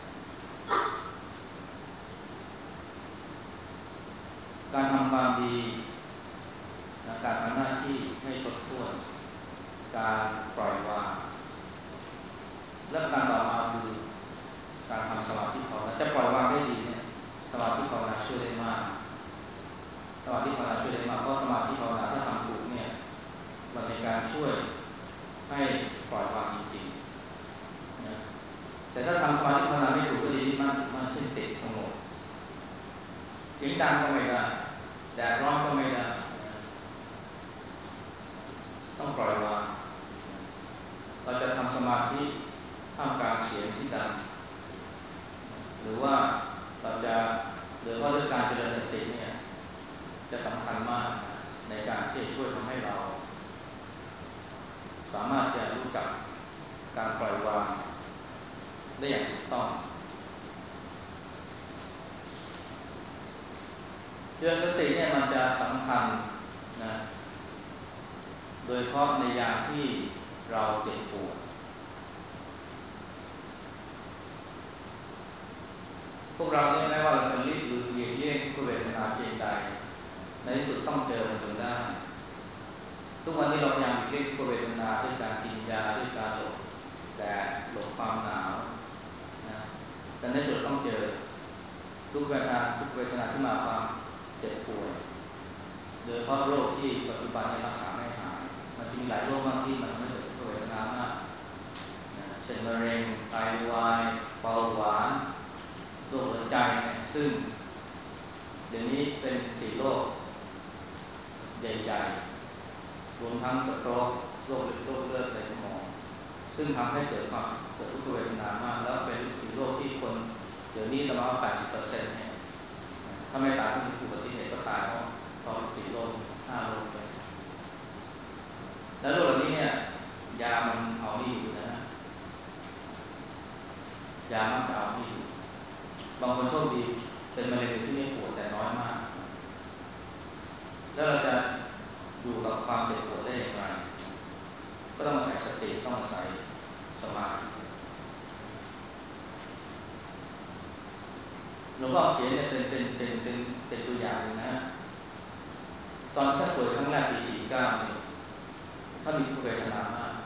การทำความดีการทำหน้าที่ให้ครบถ้วนการปล่อยวางและการต่อมาคือการทำสมาธิภาวนาจะปล่อยวางได้ดีเนี่ยสมาธิภาวนาช่วยได้มากสมาธิภาวนาช่วยได้มากเพราะสมาธิภาวนาถ้าทำถูกเนี่ยมันเป็นการช่วยให้ปล่อยวางจริงๆนะแต่ถ้าทำสมาธิภาวนาไม่ถูกก็จะยึดมั่นถือมั่นเช่นติดสงบเสียงดังก็ไม่ได้แดดร้อนก็ไม่ได้ต้องปล่อยวางเราจะทำสมาธิท่ามกลางเสียงที่ดังหรือว่าเราจะหรือว่าด้วยการเจริญสติเนี่ยจะสำคัญมากในการที่จะช่วยทำให้เราสามารถจะรู้จักการปล่อยวางได้อย่างถูกต้องเรื่องสติเนี่ยมันจะสำคัญนะโดยเฉพาะในยามที่เราเจ็บปวดพวกเราเนี่ยแม้ว่าเราจะรีบหรือเลี่ยงทุกขเวทนาเพียงใดในที่สุดต้องเจอมันจนได้ทุกวันนี้เราพยายามหลีกเลี่ยงทุกขเวทนาด้วยการกินยาด้วยการหลบแดดหลบความหนาวนะแต่ในที่สุดต้องเจอทุกเวทนาที่มาความเจ็บป่วยโดยเฉพาะโรคที่ปัจจุบันเนี่ยรักษาไม่หายมันจะมีหลายโรคมากที่มันทำให้เกิดทุกขเวทนามากเช่นมะเร็งไตวายเบาหวานโรคหัวใจซึ่งเดี๋ยวนี้เป็น4โรคใหญ่ๆรวมทั้งสโตรกโรคเลือดในสมองซึ่งทำให้เกิดทุกขเวทนามากแล้วเป็น4โรคที่คนเดี๋ยวนี้ประมาณ 80% เนี่ยถ้าไม่ตายก็คืออุบัติเหตุก็ตายเพราะ4โรค5โรคเลยแล้วโรคเหล่านี้เนี่ยยามันเอาไม่อยู่นะฮะยามันจะเอาไม่อยู่บางคนโชคดีเป็นมะเร็งที่ไม่ปวดแต่น้อยมากแล้วเราจะอยู่กับความเจ็บปวดได้อย่างไรก็ต้องอาศัยสติต้องอาศัยสมาธิหลวงพ่อเขียนเนี่ยเป็นตัวอย่างนึงนะตอนท่านป่วยครั้งแรกปี49เนี่ยท่านมีทุกขเวทนามาก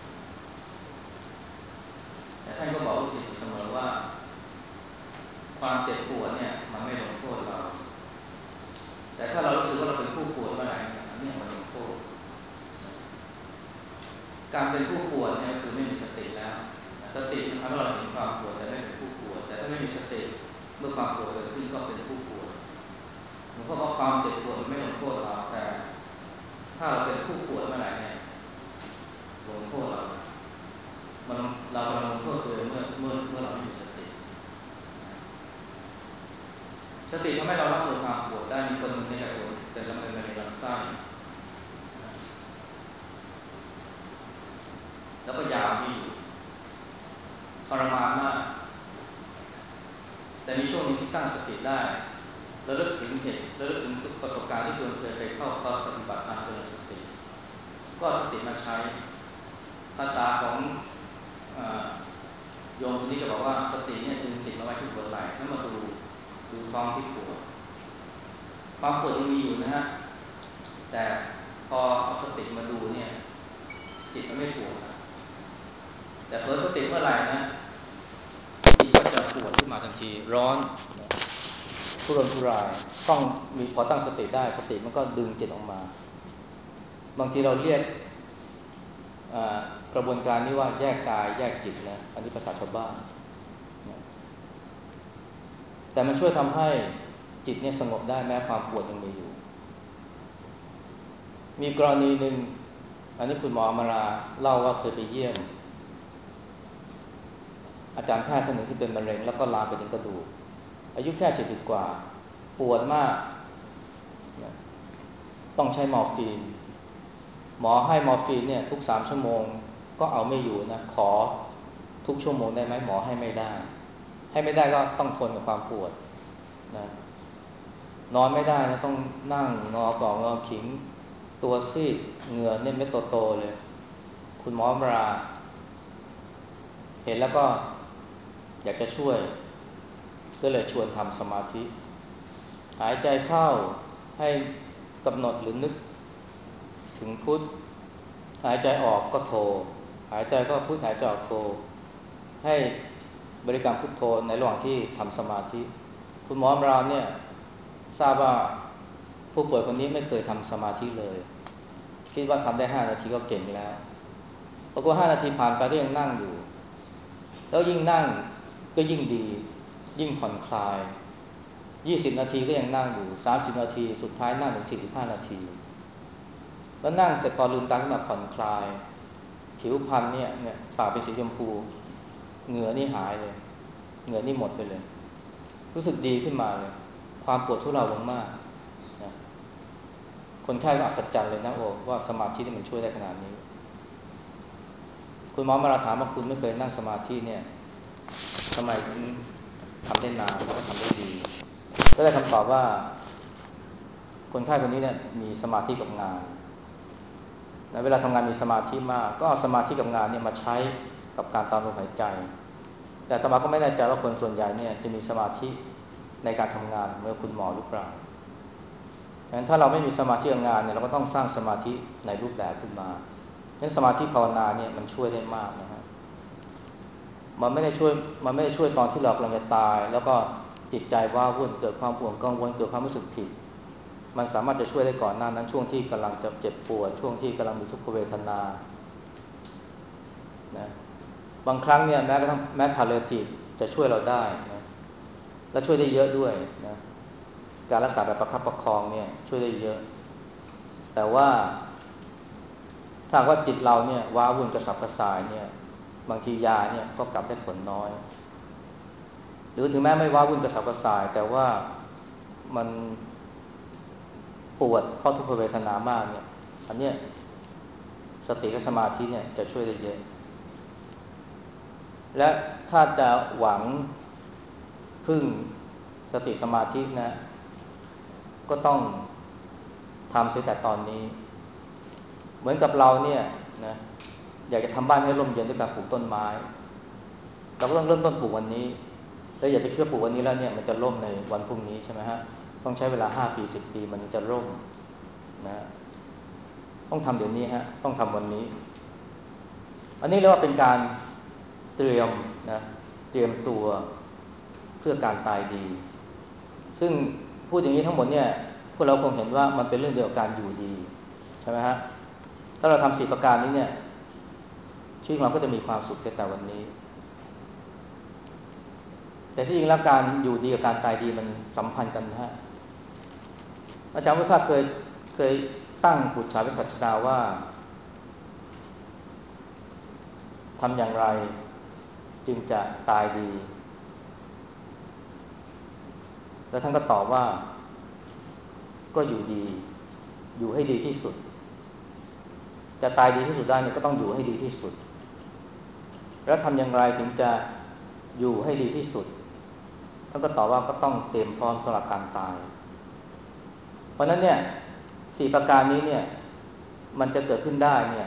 แต่ท่านก็บอกลูกศิษย์เสมอว่าความเจ็บปวดเนี่ยมันไม่ลงโทษเราแต่ถ้าเรารู้สึกว่าเราเป็นผู้ป่วยเมื่อไหร่เนี่ยอันนี้มันลงโทษการเป็นผู้ป่วยเนี่ยคือไม่มีสติแล้วสติมันทำให้เราเห็นความปวดแต่ไม่เป็นผู้ป่วยแต่ถ้าไม่มีสติเมื่อความปวดเกิดขึ้นก็เป็นผู้ป่วยหลวงพ่อบอกความเจ็บปวดมันไม่ลงโทษเราแต่ถ้าเราเป็นผู้ป่วยเมื่อไหร่เนี่ยลงโทษเราเรากำลังลงโทษตัวเองเมื่อเราไม่มีสติทำให้เรารับมือความปวดได้มีคนหนึ่งเนี่ยปวดเป็นลำไส้แล้วก็ยาวมีอยู่ทรมานมากแต่มีช่วงนึงที่ตั้งสติได้แล้วเลิกถึงเหตุแล้วเลิกถึงประสบการณ์ที่ตัวเองเคยไปเข้าคอร์สปฏิบัติธรรมเจริญสติก็สติมาใช้ภาษาของโยมคนนี้ก็บอกว่าสติเนี่ยดึงจิตมาไว้ที่หัวไหล่แล้วมาดูท้องที่ปวดความปวดยังมีอยู่นะฮะแต่พอเอาสติมาดูเนี่ยจิตมันไม่ปวดนะแต่เผลอสติเมื่อไหร่นะจิตก็จะปวดขึ้นมาทันทีร้อนทุรนทุรายต้องมีพอตั้งสติได้สติมันก็ดึงจิตออกมาบางทีเราเรียกกระบวนการนี้ว่าแยกกายแยกจิตนะอันนี้ภาษาชาวบ้านแต่มันช่วยทำให้จิตเนี่ยสงบได้แม้ความปวดยังมีอยู่มีกรณีหนึ่งอันนี้คุณหมออมราเล่าว่าเคยไปเยี่ยมอาจารย์แพทย์ท่านหนึ่งที่เป็นมะเร็งแล้วก็ลามไปถึงกระดูกอายุแค่40กว่าปวดมากต้องใช้มอร์ฟีนหมอให้มอร์ฟีนเนี่ยทุก3ชั่วโมงก็เอาไม่อยู่นะขอทุกชั่วโมงได้ไหมหมอให้ไม่ได้ก็ต้องทนกับความปวดนะนอนไม่ได้นะต้องนั่งงอต่องอขิงตัวซีดเหงื่อเนี่ยเม็ดโตๆเลยคุณหมอมราเห็นแล้วก็อยากจะช่วยก็เลยชวนทำสมาธิหายใจเข้าให้กำหนดหรือนึกถึงพุทธหายใจออกก็โทหายใจก็พุทหายใจออกโทให้บริกรรมพุทโธในระหว่างที่ทำสมาธิคุณหมอมราเนี่ยทราบว่าผู้ป่วยคนนี้ไม่เคยทำสมาธิเลยคิดว่าทำได้5 นาทีก็เก่งแล้วปรากฏ5 นาทีผ่านไปก็ยังนั่งอยู่แล้วยิ่งนั่งก็ยิ่งดียิ่งผ่อนคลาย20 นาทีก็ยังนั่งอยู่30 นาทีสุดท้ายนั่งถึง45 นาทีแล้วนั่งเสร็จพอลืมตาขึ้นมาผ่อนคลายผิวพรรณเนี่ยปากเป็นสีชมพูเหงื่อนี่หายเลยเหงื่อนี่หมดไปเลยรู้สึกดีขึ้นมาเลยความปวดทุเลาลงมากนะคนไข้ก็อัศจรรย์เลยนะโอ้ว่าสมาธินี่มันช่วยได้ขนาดนี้คุณหมอมาถามว่าคุณไม่เคยนั่งสมาธิเนี่ยทำไมถึงทำได้นานแล้วก็ทำได้ดีก็ได้คำตอบว่าคนไข้คนนี้เนี่ยมีสมาธิกับงานนะเวลาทำงานมีสมาธิมากก็เอาสมาธิกับงานเนี่ยมาใช้กับการตามลมหายใจแต่อาตมาก็ไม่แน่ใจว่าคนส่วนใหญ่เนี่ยจะมีสมาธิในการทำงานเหมื่อนคุณหมอหรือเปล่าดังนั้นถ้าเราไม่มีสมาธิกับงานเนี่ยเราก็ต้องสร้างสมาธิในรูปแบบขึ้นมาดังนั้นสมาธิภาวนาเนี่ยมันช่วยได้มากนะฮะมันไม่ได้ช่วยตอนที่เรากำลังจะตายแล้วก็จิตใจว้าวุ่นเกิดความห่วงกังวลเกิดความรู้สึกผิดมันสามารถจะช่วยได้ก่อนหน้านั้นช่วงที่กำลังจะเจ็บปวดช่วงที่กำลังมีทุกขเวทนานะบางครั้งเนี่ยแม้พาเลทีฟจะช่วยเราได้นะและช่วยได้เยอะด้วยนะการรักษาแบบประคับประคองเนี่ยช่วยได้เยอะแต่ว่าถ้าว่าจิตเราเนี่ยว้าวุ่นกระสับกระส่ายเนี่ยบางทียาเนี่ยก็กลับได้ผลน้อยหรือถึงแม้ไม่ว้าวุ่นกระสับกระส่ายแต่ว่ามันปวดเพราะทุกขเวทนามากเนี่ยอันเนี้ยสติและสมาธิเนี่ยจะช่วยได้เยอะและถ้าจะหวังพึ่งสติสมาธินะก็ต้องทำเสียแต่ตอนนี้เหมือนกับเราเนี่ยนะอยากจะทำบ้านให้ร่มเย็นด้วยการปลูกต้นไม้เราก็ต้องเริ่มต้นปลูกวันนี้แล้วอย่าไปเชื่อปลูกวันนี้แล้วเนี่ยมันจะร่มในวันพรุ่งนี้ใช่ไหมฮะต้องใช้เวลา5 ปี10 ปีมันจะร่มนะต้องทำเดี๋ยวนี้ฮะต้องทำวันนี้อันนี้เรียกว่าเป็นการเตรียมนะเตรียมตัวเพื่อการตายดีซึ่งพูดอย่างนี้ทั้งหมดเนี่ยพวกเราคงเห็นว่ามันเป็นเรื่องเดียวกับการอยู่ดีใช่ไหมฮะถ้าเราทำ4 ประการนี้เนี่ยชีวิตเราก็จะมีความสุขเสียแต่วันนี้แต่ที่จริงแล้วการอยู่ดีกับการตายดีมันสัมพันธ์กันนะฮะอาจารย์พุทธะเคยตั้งปุจฉาวิสัชนาว่าทำอย่างไรจึงจะตายดีแล้วท่านก็ตอบว่าก็อยู่ดีอยู่ให้ดีที่สุดจะตายดีที่สุดได้เนี่ยก็ต้องอยู่ให้ดีที่สุดแล้วทำอย่างไรถึงจะอยู่ให้ดีที่สุดท่านก็ตอบว่าก็ต้องเตรียมพร้อมสำหรับการตายเพราะนั้นเนี่ย4 ประการนี้เนี่ยมันจะเกิดขึ้นได้เนี่ย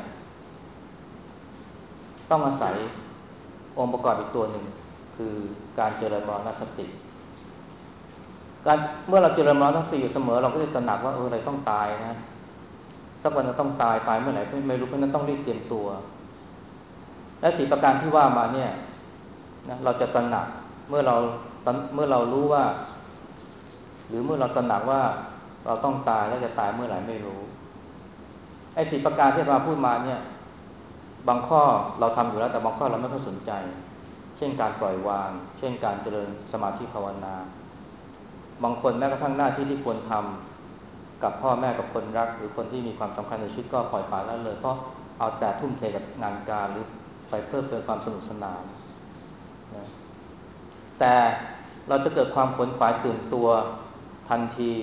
ต้องอาศัยองค์ประกอบอีกตัวหนึ่งคือการเจริญมรณสติการเมื่อเราเจริญมรณสติอยู่เสมอเราก็จะตระหนักว่าเราต้องตายนะสักวันเราต้องตายเมื่อไหร่ไม่รู้เพราะนั้นต้องรีบเตรียมตัวและ4 ประการที่ว่ามาเนี่ยนะเราจะตระหนักเมื่อเรารู้ว่าหรือเมื่อเราตระหนักว่าเราต้องตายแล้วจะตายเมื่อไหร่ไม่รู้ไอ้4 ประการที่เราพูดมาเนี่ยบางข้อเราทำอยู่แล้วแต่บางข้อเราไม่ค่อยสนใจเช่นการปล่อยวางเช่นการเจริญสมาธิภาวนาบางคนแม้กระทั่งหน้าที่ที่ควรทำกับพ่อแม่กับคนรักหรือคนที่มีความสำคัญในชีวิตก็ปล่อยปละละเลยเพราะเอาแต่ทุ่มเทกับงานการหรือไปเพิ่มเติมความสนุกสนานนะแต่เราจะเกิดความขวนขวายตื่นตัวทันที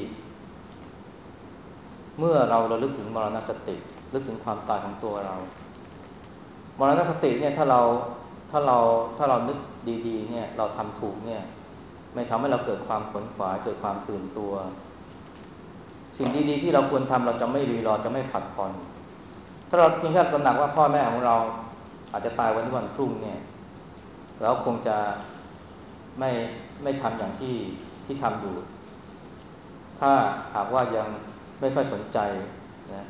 เมื่อเราระลึกถึงมรณสตินึกถึงความตายของตัวเรามรณสติเนี่ยถ้าเรานึกดีๆเนี่ยเราทำถูกเนี่ยไม่ทำให้เราเกิดความขวนขวายเกิดความตื่นตัวสิ่งดีๆที่เราควรทำเราจะไม่รีรอจะไม่ผัดผ่อนถ้าเราเพียงแค่ตระหนักว่าพ่อแม่ของเราอาจจะตายวันนี้วันพรุ่งเนี่ยเราคงจะไม่ไม่ทำอย่างที่ทำอยู่ถ้าหากว่ายังไม่ค่อยสนใจนะ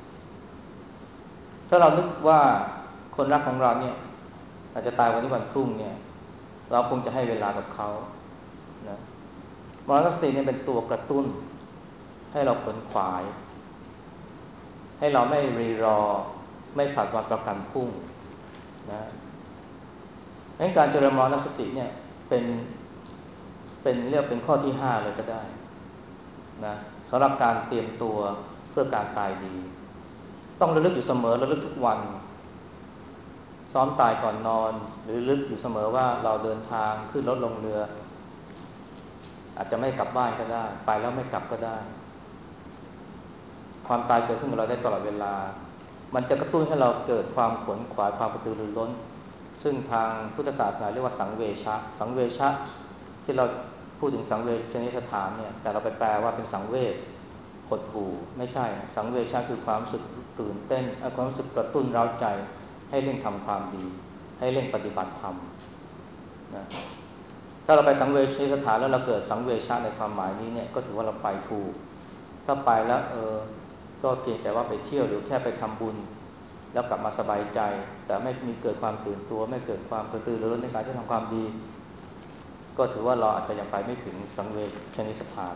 ถ้าเรานึกว่าคนรักของเราเนี่ยอาจจะตายวันนี้วันพรุ่งเนี่ยเราคงจะให้เวลากับเขานะมรณะเนี่ยเป็นตัวกระตุ้นให้เราขวนขวายให้เราไม่รีรอไม่ผัดวันประกันพรุ่งนะงั้นการเจริญมรณสติเนี่ยเป็นเรียกเป็นข้อที่5เลยก็ได้นะสำหรับการเตรียมตัวเพื่อการตายดีต้องระลึกอยู่เสมอระลึกทุกวันซ้อมตายก่อนนอนหรือระลึกอยู่เสมอว่าเราเดินทางขึ้นรถลงเรืออาจจะไม่กลับบ้านก็ได้ไปแล้วไม่กลับก็ได้ความตายเกิดขึ้นกับเราได้ตลอดเวลามันจะกระตุ้นให้เราเกิดความขวนขวายความกระตือรือร้นซึ่งทางพุทธศาสนาเรียกว่าสังเวชะสังเวชะที่เราพูดถึงสังเวชนิสถานเนี่ยแต่เราไปแปลว่าเป็นสังเวชหดหู่ไม่ใช่สังเวชะคือความรู้สึกตื่นเต้นความรู้สึกกระตุ้นเร้าใจให้เร่งทำความดีให้เร่งปฏิบัติธรรมนะถ้าเราไปสังเวชนิสถานแล้วเราเกิดสังเวชะในความหมายนี้เนี่ยก็ถือว่าเราไปถูกถ้าไปแล้วก็เพียงแต่ว่าไปเที่ยวหรือแค่ไปทำบุญแล้วกลับมาสบายใจแต่ไม่มีเกิดความตื่นตัวไม่เกิดความกระตือรือร้นในการที่ทำความดีก็ถือว่าเราอาจจะยังไปไม่ถึงสังเวชนิสถาน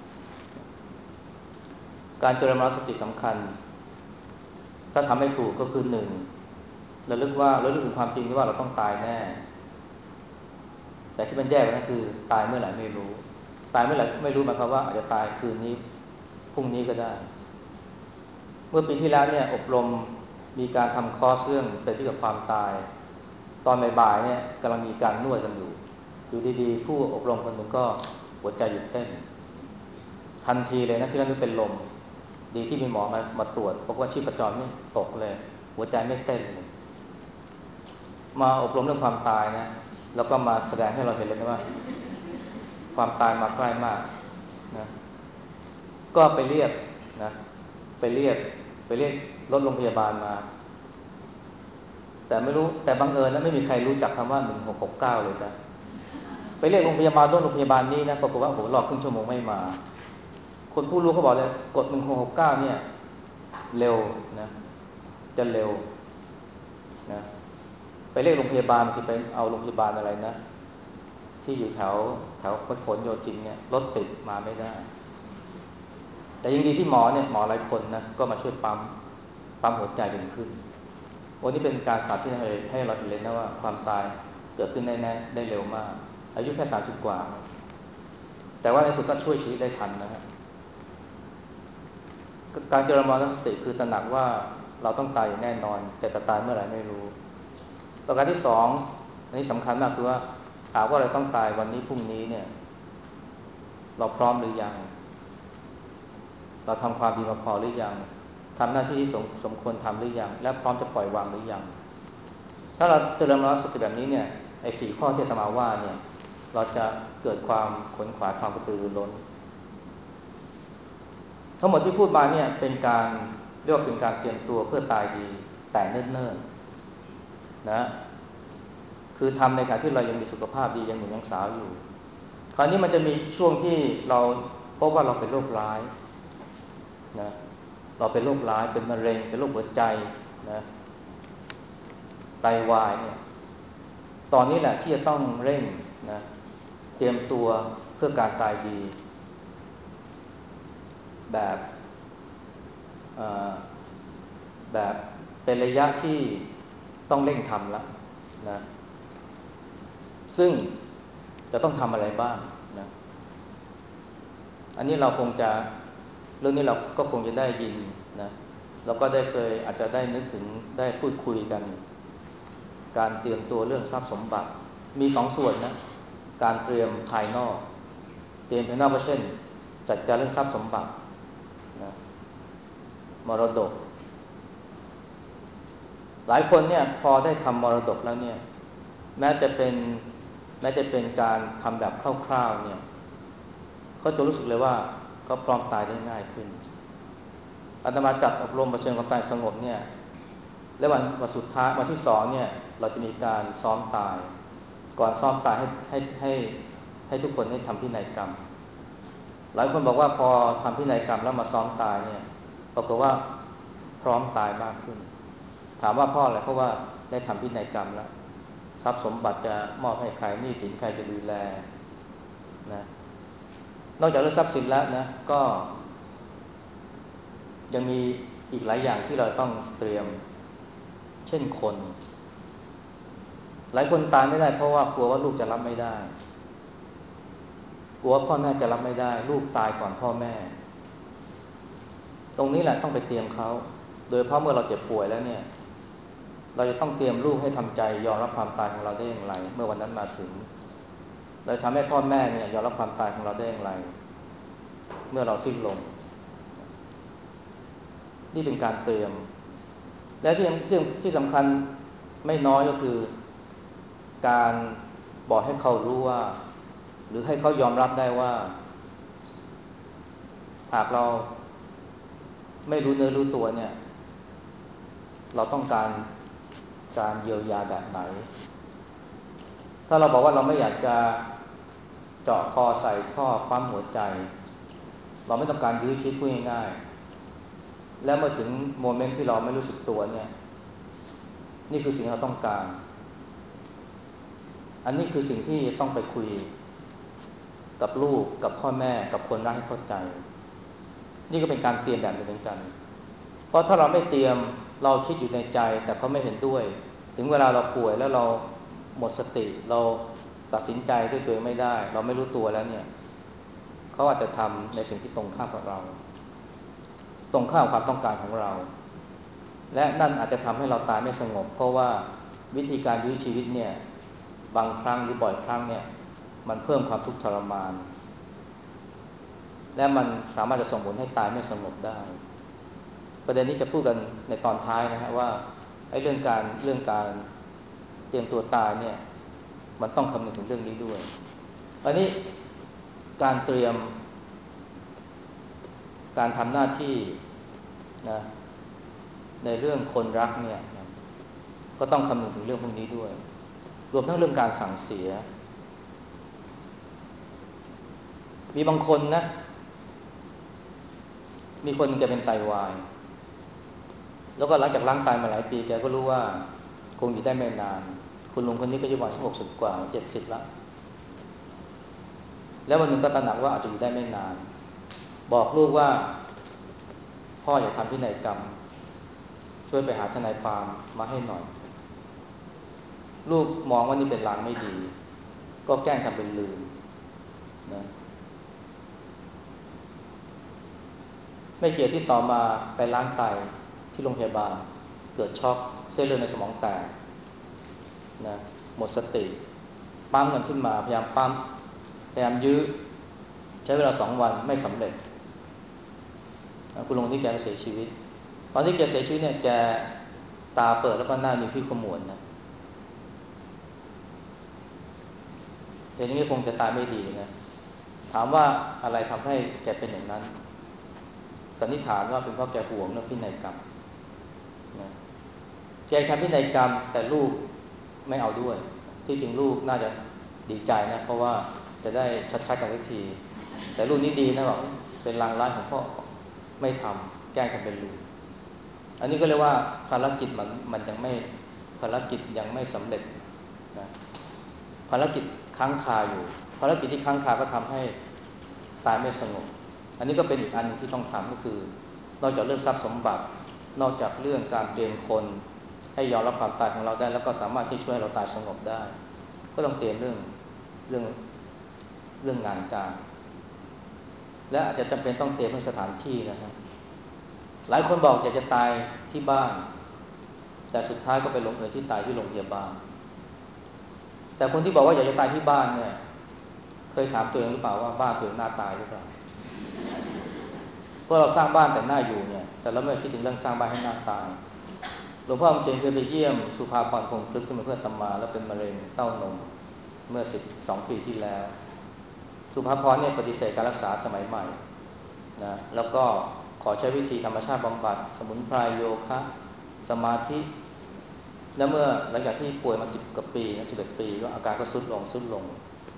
การเจริญมรรคสติสำคัญถ้าทำให้ถูกก็คือหนึ่งระลึกถึงความจริงที่ว่าเราต้องตายแน่แต่ที่มันแย่กว่านั้นคือตายเมื่อไหร่ไม่รู้ตายเมื่อไหร่ไม่รู้หมายความว่าอาจจะตายคืนนี้พรุ่งนี้ก็ได้เมื่อปีที่แล้วเนี่ยอบรมมีการทำคอร์สเรื่องเกี่ยวกับความตายตอนบ่ายๆเนี่ยกำลังมีการนวดกันอยู่ดีๆผู้อบรมคนหนึ่งก็หัวใจหยุดเต้นทันทีเลยนะที่นั่นนึกเป็นลมดีที่มีหมอมาตรวจพบว่าชีพจรไม่ตกเลยหัวใจไม่เต้นเลยมาอบรมเรื่องความตายนะแล้วก็มาแสดงให้เราเห็นเลยนะว่าความตายมาใกล้มากนะก็ไปเรียกนะไปเรียกรถโรงพยาบาลมาแต่ไม่รู้แต่บังเอิญนะไม่มีใครรู้จักคำว่า1669เลยนะไปเรียกโรงพยาบาลโรงพยาบาลนี้นะปรากฏว่าโหรอครึ่งชั่วโมงไม่มาคนผู้รู้เขาบอกเลยกด1669เนี่ยเร็วนะจะเร็วนะไปเรียกโรงพยาบาลที่ไปเอาโรงพยาบาลอะไรนะที่อยู่แถวพหลโยธินเนี่ยรถติดมาไม่ได้แต่ยังดีที่หมอหลายคนนะก็มาช่วยปั๊มหัวใจกันขึ้นวันนี้เป็นการสาธิตให้เราเห็นเลยนะว่าความตายเกิดขึ้นได้เร็วมากอายุแค่30 กว่าแต่ว่าในสุดก็ช่วยชีวิตได้ทันนะฮะการเจริญมรณสติคือตระหนักว่าเราต้องตายอย่างแน่นอนแต่จะตายเมื่อไหร่ไม่รู้ประการที่สองอันนี้สำคัญมากคือว่าหากว่าเราต้องตายวันนี้พรุ่งนี้เนี่ยเราพร้อมหรือยังเราทำความดีมาพอหรือยังทำหน้าที่ที่สมควรทำหรือยังและพร้อมจะปล่อยวางหรือยังถ้าเราเจริญมรณสติแบบนี้เนี่ยไอ้4 ข้อที่อาตมาว่าเนี่ยเราจะเกิดความขวนขวายความกระตือรือร้นทั้งหมดที่พูดมาเนี่ยเป็นการเรียกว่าเป็นการเตรียมตัวเพื่อตายดีแต่เนิ่นๆนะคือทำในขณะที่เรายังมีสุขภาพดียังหนุ่มยังสาวอยู่คราวนี้มันจะมีช่วงที่เราพบว่าเราเป็นโรคร้ายนะเราเป็นโรคร้ายเป็นมะเร็งเป็นโรคหัวใจนะไตวายเนี่ยตอนนี้แหละที่จะต้องเร่งนะเตรียมตัวเพื่อการตายดีแบบแบบเป็นระยะที่ต้องเร่งทำแล้วนะซึ่งจะต้องทำอะไรบ้างนะอันนี้เราคงจะเรื่องนี้เราก็คงจะได้ยินนะเราก็ได้เคยอาจจะได้นึกถึงได้พูดคุยกันการเตรียมตัวเรื่องทรัพย์สมบัติมี2 ส่วนนะการเตรียมภายนอกเตรียมภายนอกก็เช่นจัดการเรื่องทรัพย์สมบัตินะมรดกหลายคนเนี่ยพอได้ทำมรดกแล้วเนี่ยแม้จะเป็นการทำแบบคร่าวๆเนี่ยเขาจะรู้สึกเลยว่าก็พร้อมตายได้ง่ายขึ้นอาตมาจัดอบรมเผชิญกับตายสงบเนี่ยและวันสุดท้ายวันที่2เนี่ยเราจะมีการซ้อมตายก่อนซ้อมตายให้ทุกคนได้ทำพินัยกรรมหลายคนบอกว่าพอทำพินัยกรรมแล้วมาซ้อมตายเนี่ยปรากฏว่าพร้อมตายมากขึ้นถามว่าเพราะอะไรเพราะว่าได้ทำพินัยกรรมแล้วทรัพย์สมบัติจะมอบให้ใครหนี้สินใครจะดูแลนะนอกจากเรื่องทรัพย์สินแล้วนะก็ยังมีอีกหลายอย่างที่เราต้องเตรียมเช่นคนหลายคนตายไม่ได้เพราะว่ากลัวว่าลูกจะรับไม่ได้กลัวพ่อแม่จะรับไม่ได้ลูกตายก่อนพ่อแม่ตรงนี้แหละต้องไปเตรียมเขาโดยเพราะเมื่อเราเจ็บป่วยแล้วเนี่ยเราจะต้องเตรียมลูกให้ทำใจยอมรับความตายของเราได้อย่างไรเมื่อวันนั้นมาถึงเราทำให้พ่อแม่เนี่ยยอมรับความตายของเราได้อย่างไรเมื่อเราสิ้นลมนี่เป็นการเตรียมและที่สำคัญไม่น้อยก็คือการบอกให้เขารู้ว่าหรือให้เขายอมรับได้ว่าหากเราไม่รู้เนื้อรู้ตัวเนี่ยเราต้องการเยียวยาแบบไหนถ้าเราบอกว่าเราไม่อยากจะเจาะคอใส่ท่อปั๊มหัวใจเราไม่ต้องการยื้อชีวิตพูดง่ายๆแล้วเมื่อถึงโมเมนต์ที่เราไม่รู้สึกตัวเนี่ยนี่คือสิ่งที่เราต้องการอันนี้คือสิ่งที่ต้องไปคุยกับลูกกับพ่อแม่กับคนรักให้เข้าใจนี่ก็เป็นการเตรียมแบบนึงเหมือนกันเพราะถ้าเราไม่เตรียมเราคิดอยู่ในใจแต่เขาไม่เห็นด้วยถึงเวลาเราป่วยแล้วเราหมดสติเราตัดสินใจด้วยตัวเองไม่ได้เราไม่รู้ตัวแล้วเนี่ยเขาอาจจะทำในสิ่งที่ตรงข้ามกับเราตรงข้ามความต้องการของเราและนั่นอาจจะทำให้เราตายไม่สงบเพราะว่าวิธีการยื้อชีวิตเนี่ยบางครั้งหรือบ่อยครั้งเนี่ยมันเพิ่มความทุกข์ทรมานและมันสามารถจะส่งผลให้ตายไม่สงบได้ประเด็นนี้จะพูดกันในตอนท้ายนะฮะว่าไอ้เรื่องการเตรียมตัวตายเนี่ยมันต้องคำนึงถึงเรื่องนี้ด้วยอันนี้การเตรียมการทำหน้าที่นะในเรื่องคนรักเนี่ยนะก็ต้องคำนึงถึงเรื่องพวกนี้ด้วยรวมทั้งเรื่องการสั่งเสียมีบางคนนะมีคนแกเป็นไตวายแล้วก็หลังจากล้างไตมาหลายปีแกก็รู้ว่าคงอยู่ได้ไม่นานคุณลุงคนนี้ก็อายุประมาณ60กว่า70แล้วแล้ววันหนึ่งก็ตระหนักว่าอาจจะอยู่ได้ไม่นานบอกลูกว่าพ่ออยากทำพินัยกรรมช่วยไปหาทนายความมาให้หน่อยลูกมองว่านี่เป็นลางไม่ดีก็แกล้งทำเป็นลืมนะไม่เกี่ยวที่ต่อมาไปล้างไตที่โรงพยาบาลเกิดช็อกเส้นเลือดในสมองแตกนะหมดสติปั๊มกันขึ้นมาพยายามปั๊มพยายามยื้อใช้เวลา2 วันไม่สำเร็จคุณลุงที่แกเสียชีวิตตอนที่แกเสียชีวิตเนี่ยแกตาเปิดแล้วก็หน้ามีพี่ขมวดนะเห็นอย่างนี้คงจะตายไม่ดีนะถามว่าอะไรทำให้แกเป็นอย่างนั้นสันนิษฐานว่าเป็นเพราะแกห่วงเรื่องพินัยกรรมนะแกทำพินัยกรรมแต่ลูกไม่เอาด้วยที่จริงลูกน่าจะดีใจนะเพราะว่าจะได้ชัดๆกันสักทีแต่ลูกนี้ดีนะบอกเป็นลางร้ายของพ่อไม่ทำแกล้งทำเป็นลืมอันนี้ก็เรียกว่าภารกิจมันยังไม่ภารกิจยังไม่สำเร็จนะภารกิจค้างคาอยู่ภารกิจที่ค้างคาก็ทำให้ตายไม่สงบอันนี้ก็เป็นอีกอันที่ต้องทำก็คือนอกจากเรื่องทรัพย์สมบัตินอกจากเรื่องการเตรียมคนให้ยอมรับความตายของเราได้แล้วก็สามารถที่ช่วยให้เราตายสงบได้ก็ต้องเตรียมเรื่องเรื่องงานการและอาจจะจำเป็นต้องเตรียมเรื่องสถานที่นะครับหลายคนบอกอยากจะตายที่บ้านแต่สุดท้ายก็ไปลงเอยที่ตายที่โรงพยาบาลแต่คนที่บอกว่าอยากจะตายที่บ้านเนี่ยเคยถามตัวเองหรือเปล่าว่าบ้านตัวเองน่าตายหรือเปล่าเพราะเราสร้างบ้านแต่น่าอยู่เนี่ยแต่เราไม่คิดถึงเรื่องสร้างบ้านให้น่าตายหลวงพ่อคำเขียนเคยไปเยี่ยมสุภาพรคงพฤกษ์ซึ่งเป็นเพื่อนอาตมาแล้วเป็นมะเร็งเต้านมเมื่อ12 ปีที่แล้วสุภาพรเนี่ยปฏิเสธการรักษาสมัยใหม่นะแล้วก็ขอใช้วิธีธรรมชาติบำบัดสมุนไพรโยคะสมาธิแล้วเมื่อหลังจากที่ป่วยมา10 กว่าปีนะ11 ปีก็อาการก็ทรุดลง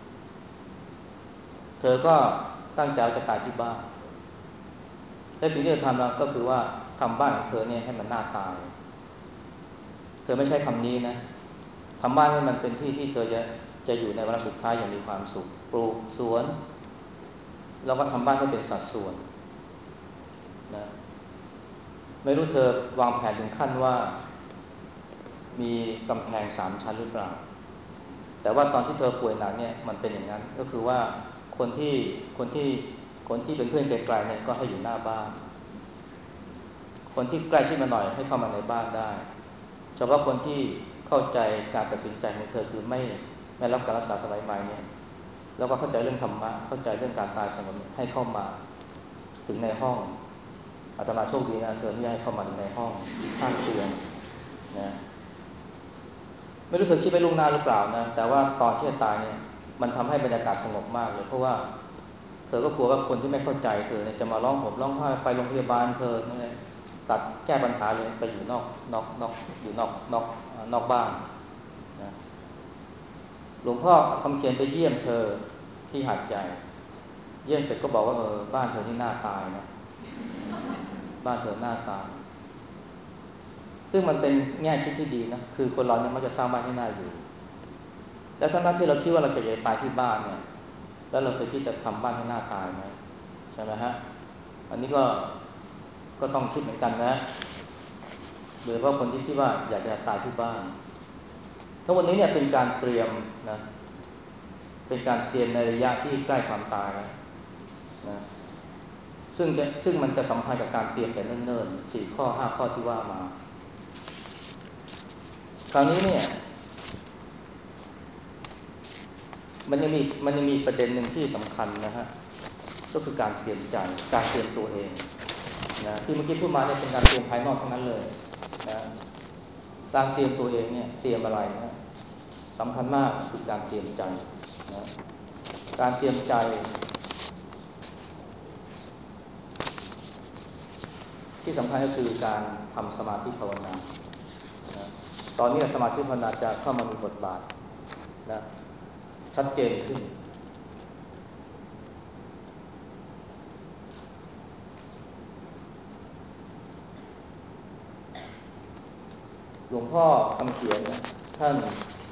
เธอก็ตั้งใจจะตายที่บ้านและสิ่งที่เธอทำก็คือว่าทำบ้านของเธอเนี่ยให้มันน่าตายเธอไม่ใช่คำนี้นะทำบ้านให้มันเป็นที่ที่เธอจะอยู่ในวาระสุดท้ายอย่างมีความสุขปลูกสวนแล้วก็ทำบ้านให้เป็นสัดส่วนนะไม่รู้เธอวางแผนถึงขั้นว่ามีกำแพง3 ชั้นหรือเปล่าแต่ว่าตอนที่เธอป่วยหนักเนี่ยมันเป็นอย่างนั้นก็คือว่าคนที่คนที่คนที่เป็นเพื่อนไกลๆเนี่ยก็ให้อยู่หน้าบ้านคนที่ใกล้ชิดมาหน่อยให้เข้ามาในบ้านได้เฉพาะคนที่เข้าใจการตัดสินใจของเธอคือไม่รับการรักษาสมัยใหม่เนี่ยแล้วก็เข้าใจเรื่องธรรมะเข้าใจเรื่องการตายสงบให้เข้ามาถึงในห้องอาตมาโชคดีนะเธอที่ให้เข้ามาในห้องข้างเตียงนะไม่รู้เธอคิดไปล่วงหน้าหรือเปล่านะแต่ว่าตอนที่ตายเนี่ยมันทำให้บรรยากาศสงบมากเลยเพราะว่าเธอก็กลัวว่าคนที่ไม่เข้าใจเธอเนี่ยจะมาร้องห่มร้องไห้ไปโรงพยาบาลเธอเนี่ยตัดแก้ปัญหาเลยไปอยู่นอกอยู่นอกบ้านนะหลวงพ่อคำเขียนไปเยี่ยมเธอที่หาดใหญ่เยี่ยมเสร็จก็บอกว่าบ้านเธอนี่น่าตายนะบ้านเธอหน้าตายซึ่งมันเป็นแง่คิดที่ดีนะคือคนเราเนี่ยมันจะสร้างบ้านให้น่าอยู่แล้วทั้งที่เราคิดว่าเราจะตายที่บ้านเนี่ยแล้วเราเคยคิดจะทำบ้านให้น่าตายไหมใช่ไหมฮะอันนี้ก็ต้องคิดเหมือนกันนะโดยเฉพาะคนที่คิดว่าอยากจะตายที่บ้านทั้งวันนี้เนี่ยเป็นการเตรียมนะเป็นการเตรียมในระยะที่ใกล้ความตายนะซึ่งมันจะสัมพันธ์กับการเตรียมแต่เนิ่นๆ4 ข้อ 5 ข้อที่ว่ามาคราวนี้เนี่ยมันยังมีประเด็นหนึ่งที่สำคัญนะฮะก็คือการเตรียมใจการเตรียมตัวเองนะที่เมื่อกี้พูดมาเนี่ยเป็นการเตรียมภายนอกทั้งนั้นเลยนะการเตรียมตัวเองเนี่ยเตรียมอะไรนะสำคัญมากคือการเตรียมใจนะการเตรียมใจที่สำคัญก็คือการทำสมาธิภาวนานะตอนนี้สมาธิภาวนาจะเข้ามามีบทบาทนะชัดเจนขึ้นหลวงพ่อคำเขียนเนี่ยท่าน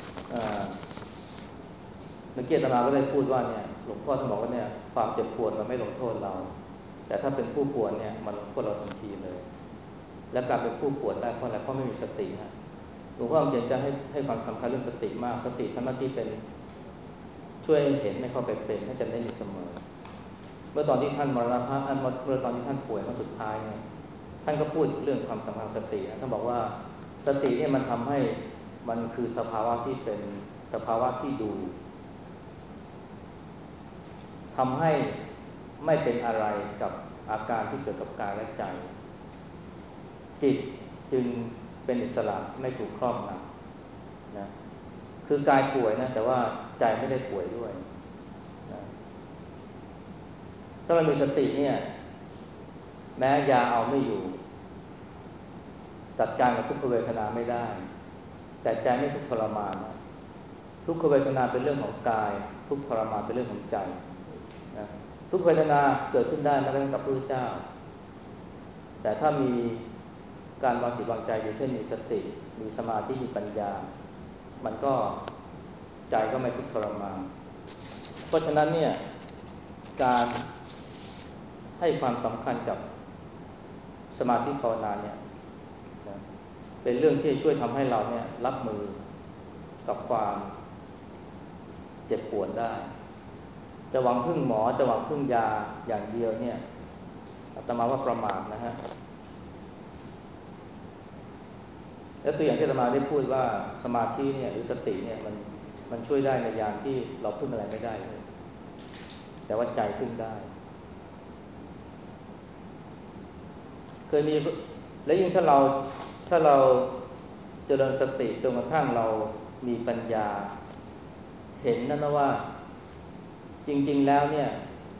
เมื่อกี้อาตมาก็ได้พูดว่าเนี่ยหลวงพ่อท่านบอกว่าเนี่ยความเจ็บปวดมันไม่ลงโทษเราแต่ถ้าเป็นผู้ป่วยเนี่ยมันลงโทษเราทันทีเลยและการเป็นผู้ป่วยได้เพราะอะไรเพราะไม่มีสติฮะหลวงพ่อคำเขียนจะให้ความสำคัญเรื่องสติมากสติทำหน้าที่เป็นช่วยเห็นไม่เข้าไปเป็นให้จำได้อยู่เสมอเมื่อตอนที่ท่านมรณภาพเมื่อตอนที่ท่านป่วยครั้งสุดท้ายเนี่ยท่านก็พูดเรื่องความสำคัญสตินะท่านบอกว่าสติเนี่ยมันทำให้มันคือสภาวะที่เป็นสภาวะที่ดูทำให้ไม่เป็นอะไรกับอาการที่เกิดกับกายและใจจิตจึงเป็นอิสระไม่ถูกครอบงำนะคือกายป่วยนะแต่ว่าใจไม่ได้ป่วยด้วยนะถ้าเรามีสติเนี่ยแม้ยาเอาไม่อยู่จัดการกับทุกขเวทนาไม่ได้แต่ใจไม่ทุกข์ทรมานนะทุกขเวทนาเป็นเรื่องของกายทุกข์ทรมานเป็นเรื่องของใจนะทุกเวทนาเกิดขึ้นได้แม้กระทั่งกับพระพุทธเจ้าแต่ถ้ามีการวางจิตวางใจอยู่เช่นมีสติมีสมาธิมีปัญญามันก็ใจก็ไม่ทุกข์ทรมานเพราะฉะนั้นเนี่ยการให้ความสำคัญกับสมาธิภาวนาเนี่ยนะเป็นเรื่องที่ช่วยทำให้เราเนี่ยรับมือกับความเจ็บปวดได้จะหวังพึ่งหมอจะหวังพึ่งยาอย่างเดียวเนี่ยอาตมาว่าประมาทนะฮะแล้วตัวอย่างที่อาตมาได้พูดว่าสมาธิเนี่ยหรือสติเนี่ยมันช่วยได้ในยามที่เราพึ่งอะไรไม่ได้เลยแต่ว่าใจพึ่งได้เคยมีและยิ่งถ้าเราเจริญสติจนกระทั่งเรามีปัญญาเห็นนั่นนะว่าจริงๆแล้วเนี่ย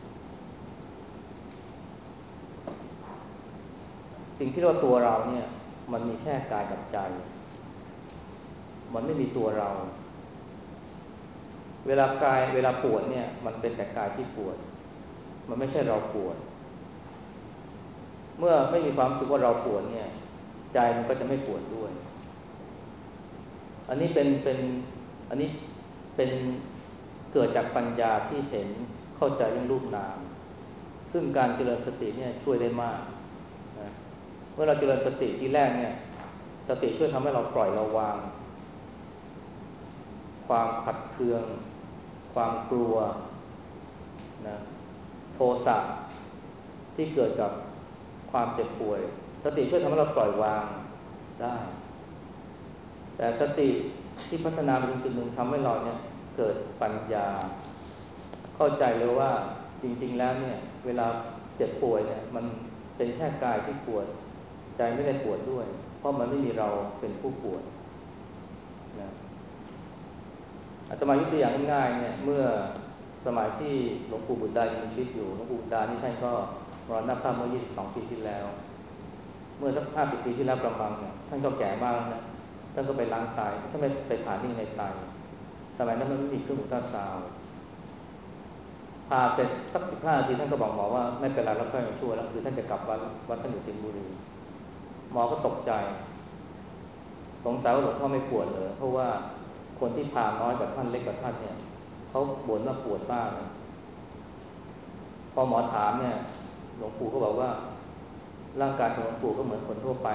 สิ่งที่เราตัวเราเนี่ยมันมีแค่กายกับใจมันไม่มีตัวเราเวลาปวดเนี่ยมันเป็นแต่กายที่ปวดมันไม่ใช่เราปวดเมื่อไม่มีความรู้สึกว่าเราปวดเนี่ยใจมันก็จะไม่ปวดด้วยอันนี้อันนี้เป็นเกิดจากปัญญาที่เห็นเข้าใจเรื่องรูปนามซึ่งการเจริญสติเนี่ยช่วยได้มากนะเมื่อเราเจริญสติที่แรกเนี่ยสติช่วยทำให้เราปล่อยเราวางความขัดเคืองความกลัวนะโทสะที่เกิดกับความเจ็บป่วยสติช่วยทำให้เราปล่อยวางได้แต่สติที่พัฒนาไปถึงจุดหนึ่งทำให้เราเนี่ยเกิดปัญญาเข้าใจเลยว่าจริงๆแล้วเนี่ยเวลาเจ็บป่วยเนี่ยเป็นแค่กายที่ปวดใจไม่ได้ปวดด้วยเพราะมันไม่มีเราเป็นผู้ปวดนะอาตมายกตัวอย่างง่ายๆเนี่ยเมื่อสมัยที่หลวงปู่บุตรดายังมีชีวิตอยู่หลวงปู่บุตรดานี่ท่านก็มรณภาพเมื่อ22 ปีที่แล้วเมื่อสัก50 ปีที่แล้วประมาณเนี่ยท่านก็แก่มากแล้วนะท่านก็ไปล้างไตท่านไปผ่านิ่งในไตสมัยนั้นมันไม่มีเครื่องอุลตราซาวด์ผ่าเสร็จสัก15 นาทีท่านก็บอกหมอว่าไม่เป็นไรแล้วค่อยมาช่วยแล้วคือท่านจะกลับวัดท่านอยู่สิงห์บุรีหมอก็ตกใจสงสัยว่าหลวงพ่อไม่ปวดเลยเพราะว่าคนที่ผ่าน้อยกว่าท่านเล็กกว่าท่านเนี่ยเขาบ่นว่าปวดมากเลยพอหมอถามเนี่ยหลวงปู่ก็บอกว่าร่างกายของหลวงปู่ก็เหมือนคนทั่วไป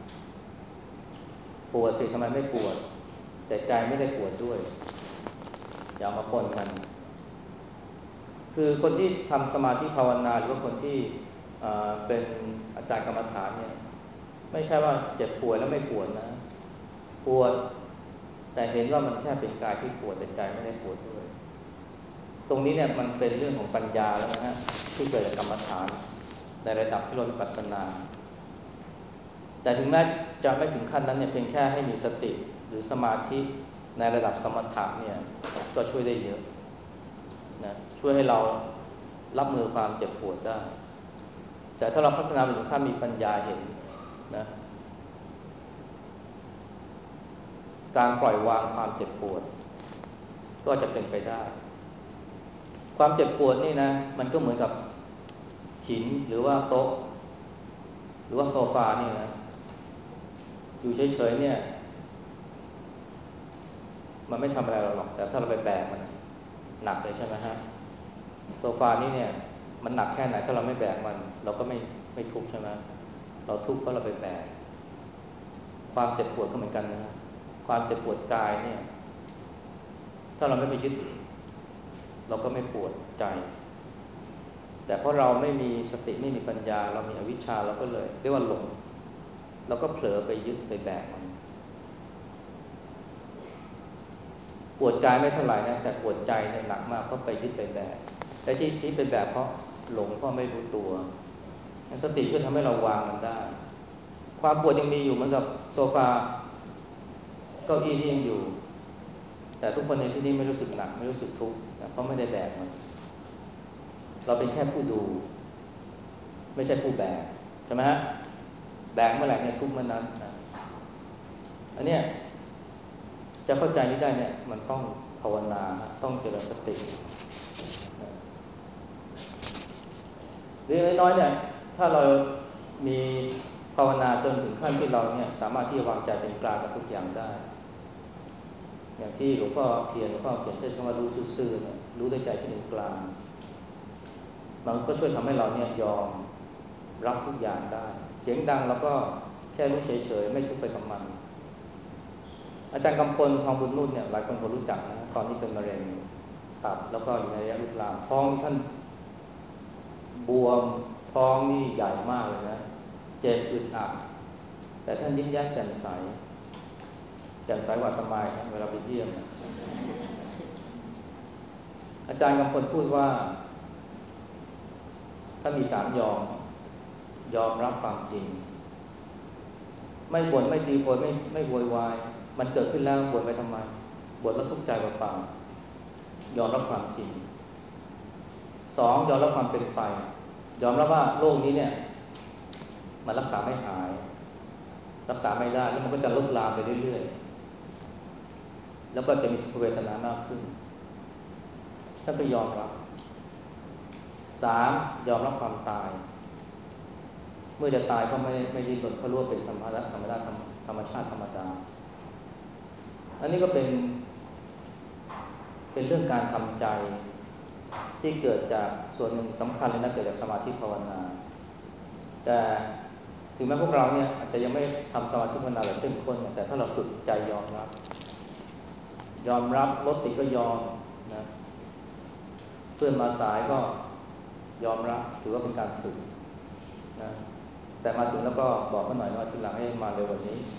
ปวดสิทำไมไม่ปวดแต่ใจไม่ได้ปวดด้วยอย่ามาปนกันคือคนที่ทำสมาธิภาวนาหรือว่าคนที่เป็นอาจารย์กรรมฐานเนี่ยไม่ใช่ว่าเจ็บป่วยแล้วไม่ปวดนะปวดแต่เห็นว่ามันแค่เป็นกายที่ปวดแต่ใจไม่ได้ปวดด้วยตรงนี้เนี่ยมันเป็นเรื่องของปัญญาแล้วนะฮะที่เกิดจากกรรมฐานในระดับที่เราวิปัสสนาแต่ถึงแม้จะไม่ถึงขั้นนั้นเนี่ยเพียงแค่ให้มีสติหรือสมาธิในระดับสมถะเนี่ยก็ช่วยได้เยอะนะช่วยให้เรารับมือความเจ็บปวดได้แต่ถ้าเราพัฒนาไปถึงขั้นมีปัญญาเห็นนะการปล่อยวางความเจ็บปวดก็จะเป็นไปได้ความเจ็บปวดนี่นะมันก็เหมือนกับหินหรือว่าโต๊ะหรือว่าโซฟานี่นะอยู่เฉยๆเนี่ยมันไม่ทำอะไรเราหรอกแต่ถ้าเราไปแบกมันหนักเลยใช่ไหมฮะโซฟานี่เนี่ยมันหนักแค่ไหนถ้าเราไม่แบกมันเราก็ไม่ทุกข์ใช่ไหมเราทุกข์เพราะเราไปแบกความเจ็บปวดก็เหมือนกันนะความเจ็บปวดกายเนี่ยถ้าเราไม่ไปยึดเราก็ไม่ปวดใจแต่เพราะเราไม่มีสติไม่มีปัญญาเรามีอวิชชาเราก็เลยเรียกว่าหลงเราก็เผลอไปยึดไปแบกมันปวดกายไม่เท่าไหร่นะแต่ปวดใจเนี่ยหนักมากเพราะไปยึดไปแบกแต่ที่ไปแบกเพราะหลงเพราะไม่รู้ตัวสติช่วยทำให้เราวางมันได้ความปวดยังมีอยู่เหมือนกับโซฟาเก้าอี้ที่ยังอยู่แต่ทุกคนในที่นี้ไม่รู้สึกหนักไม่รู้สึกทุกข์เพราะไม่ได้แบกมันเราเป็นแค่ผู้ดูไม่ใช่ผู้แบกใช่ไหมฮะแบกเมื่อไหร่เนี่ยทุกข์เมื่อนั้นนะอันเนี้ยจะเข้าใจนี้ได้เนี่ยมันต้องภาวนาต้องเจริญสติเล็กน้อยเนี่ยถ้าเรามีภาวนาจนถึงขั้นที่เราเนี่ยสามารถที่จะวางใจเป็นกลางกับทุกอย่างได้อย่างที่หลวงพ่อเขียนใช้คำว่ารู้ซื่อๆเนี่ยรู้ด้วยใจที่เป็นกลางมันก็ช่วยทำให้เราเนี่ยยอมรับทุกอย่างได้เสียงดังแล้วก็แค่รู้เฉยๆไม่ทุกข์ไปกับมันอาจารย์กำพลทองบุญนุ่นเนี่ยหลายคนคงรู้จักนะตอนนี้เป็นมะเร็งตับแล้วก็อยู่ในระยะลุกลามท้องท่านบวมท้องนี่ใหญ่มากเลยนะเจ็บอึดอัดแต่ท่านยิ้มแย้มแจ่มใสกว่าสมัยเวลาไปเยี่ยมอาจารย์กำพลพูดว่าถ้ามี3 ยอมรับความจริงไม่บ่นไม่ตีโพยไม่โวยวายมันเกิดขึ้นแล้วบ่นไปทำไมบ่นแล้วทุกข์ใจเปล่าๆยอมรับความจริง2ยอมรับความเป็นไปยอมรับว่าโรคนี้เนี่ยมันรักษาไม่หายรักษาไม่ได้แล้วมันก็จะลุกลามไปเรื่อยๆแล้วก็จะมีทุกขเวทนามากขึ้นถ้าไปยอมรับ3ยอมรับความตายเมื่อจะตายก็ไม่ดิ้นรนเพราะรู้ว่าเป็นธรรมชาติธรรมดาธรรมชาติธรรมดาอันนี้ก็เป็นเรื่องการทำใจที่เกิดจากส่วนหนึ่งสำคัญเลยนะเกิดจากสมาธิภาวนาแต่ถึงแม้พวกเราเนี่ยอาจจะยังไม่ทำสมาธิภาวนาแบบเข้มข้นแต่ถ้าเราฝึกใจยอมรับรถติดก็ยอมนะเพื่อนมาสายก็ยอมรับถือว่าเป็นการฝึกนะแต่มาถึงแล้วก็บอกเขาหน่อยว่าทีหลังให้มาเร็วกว่านี้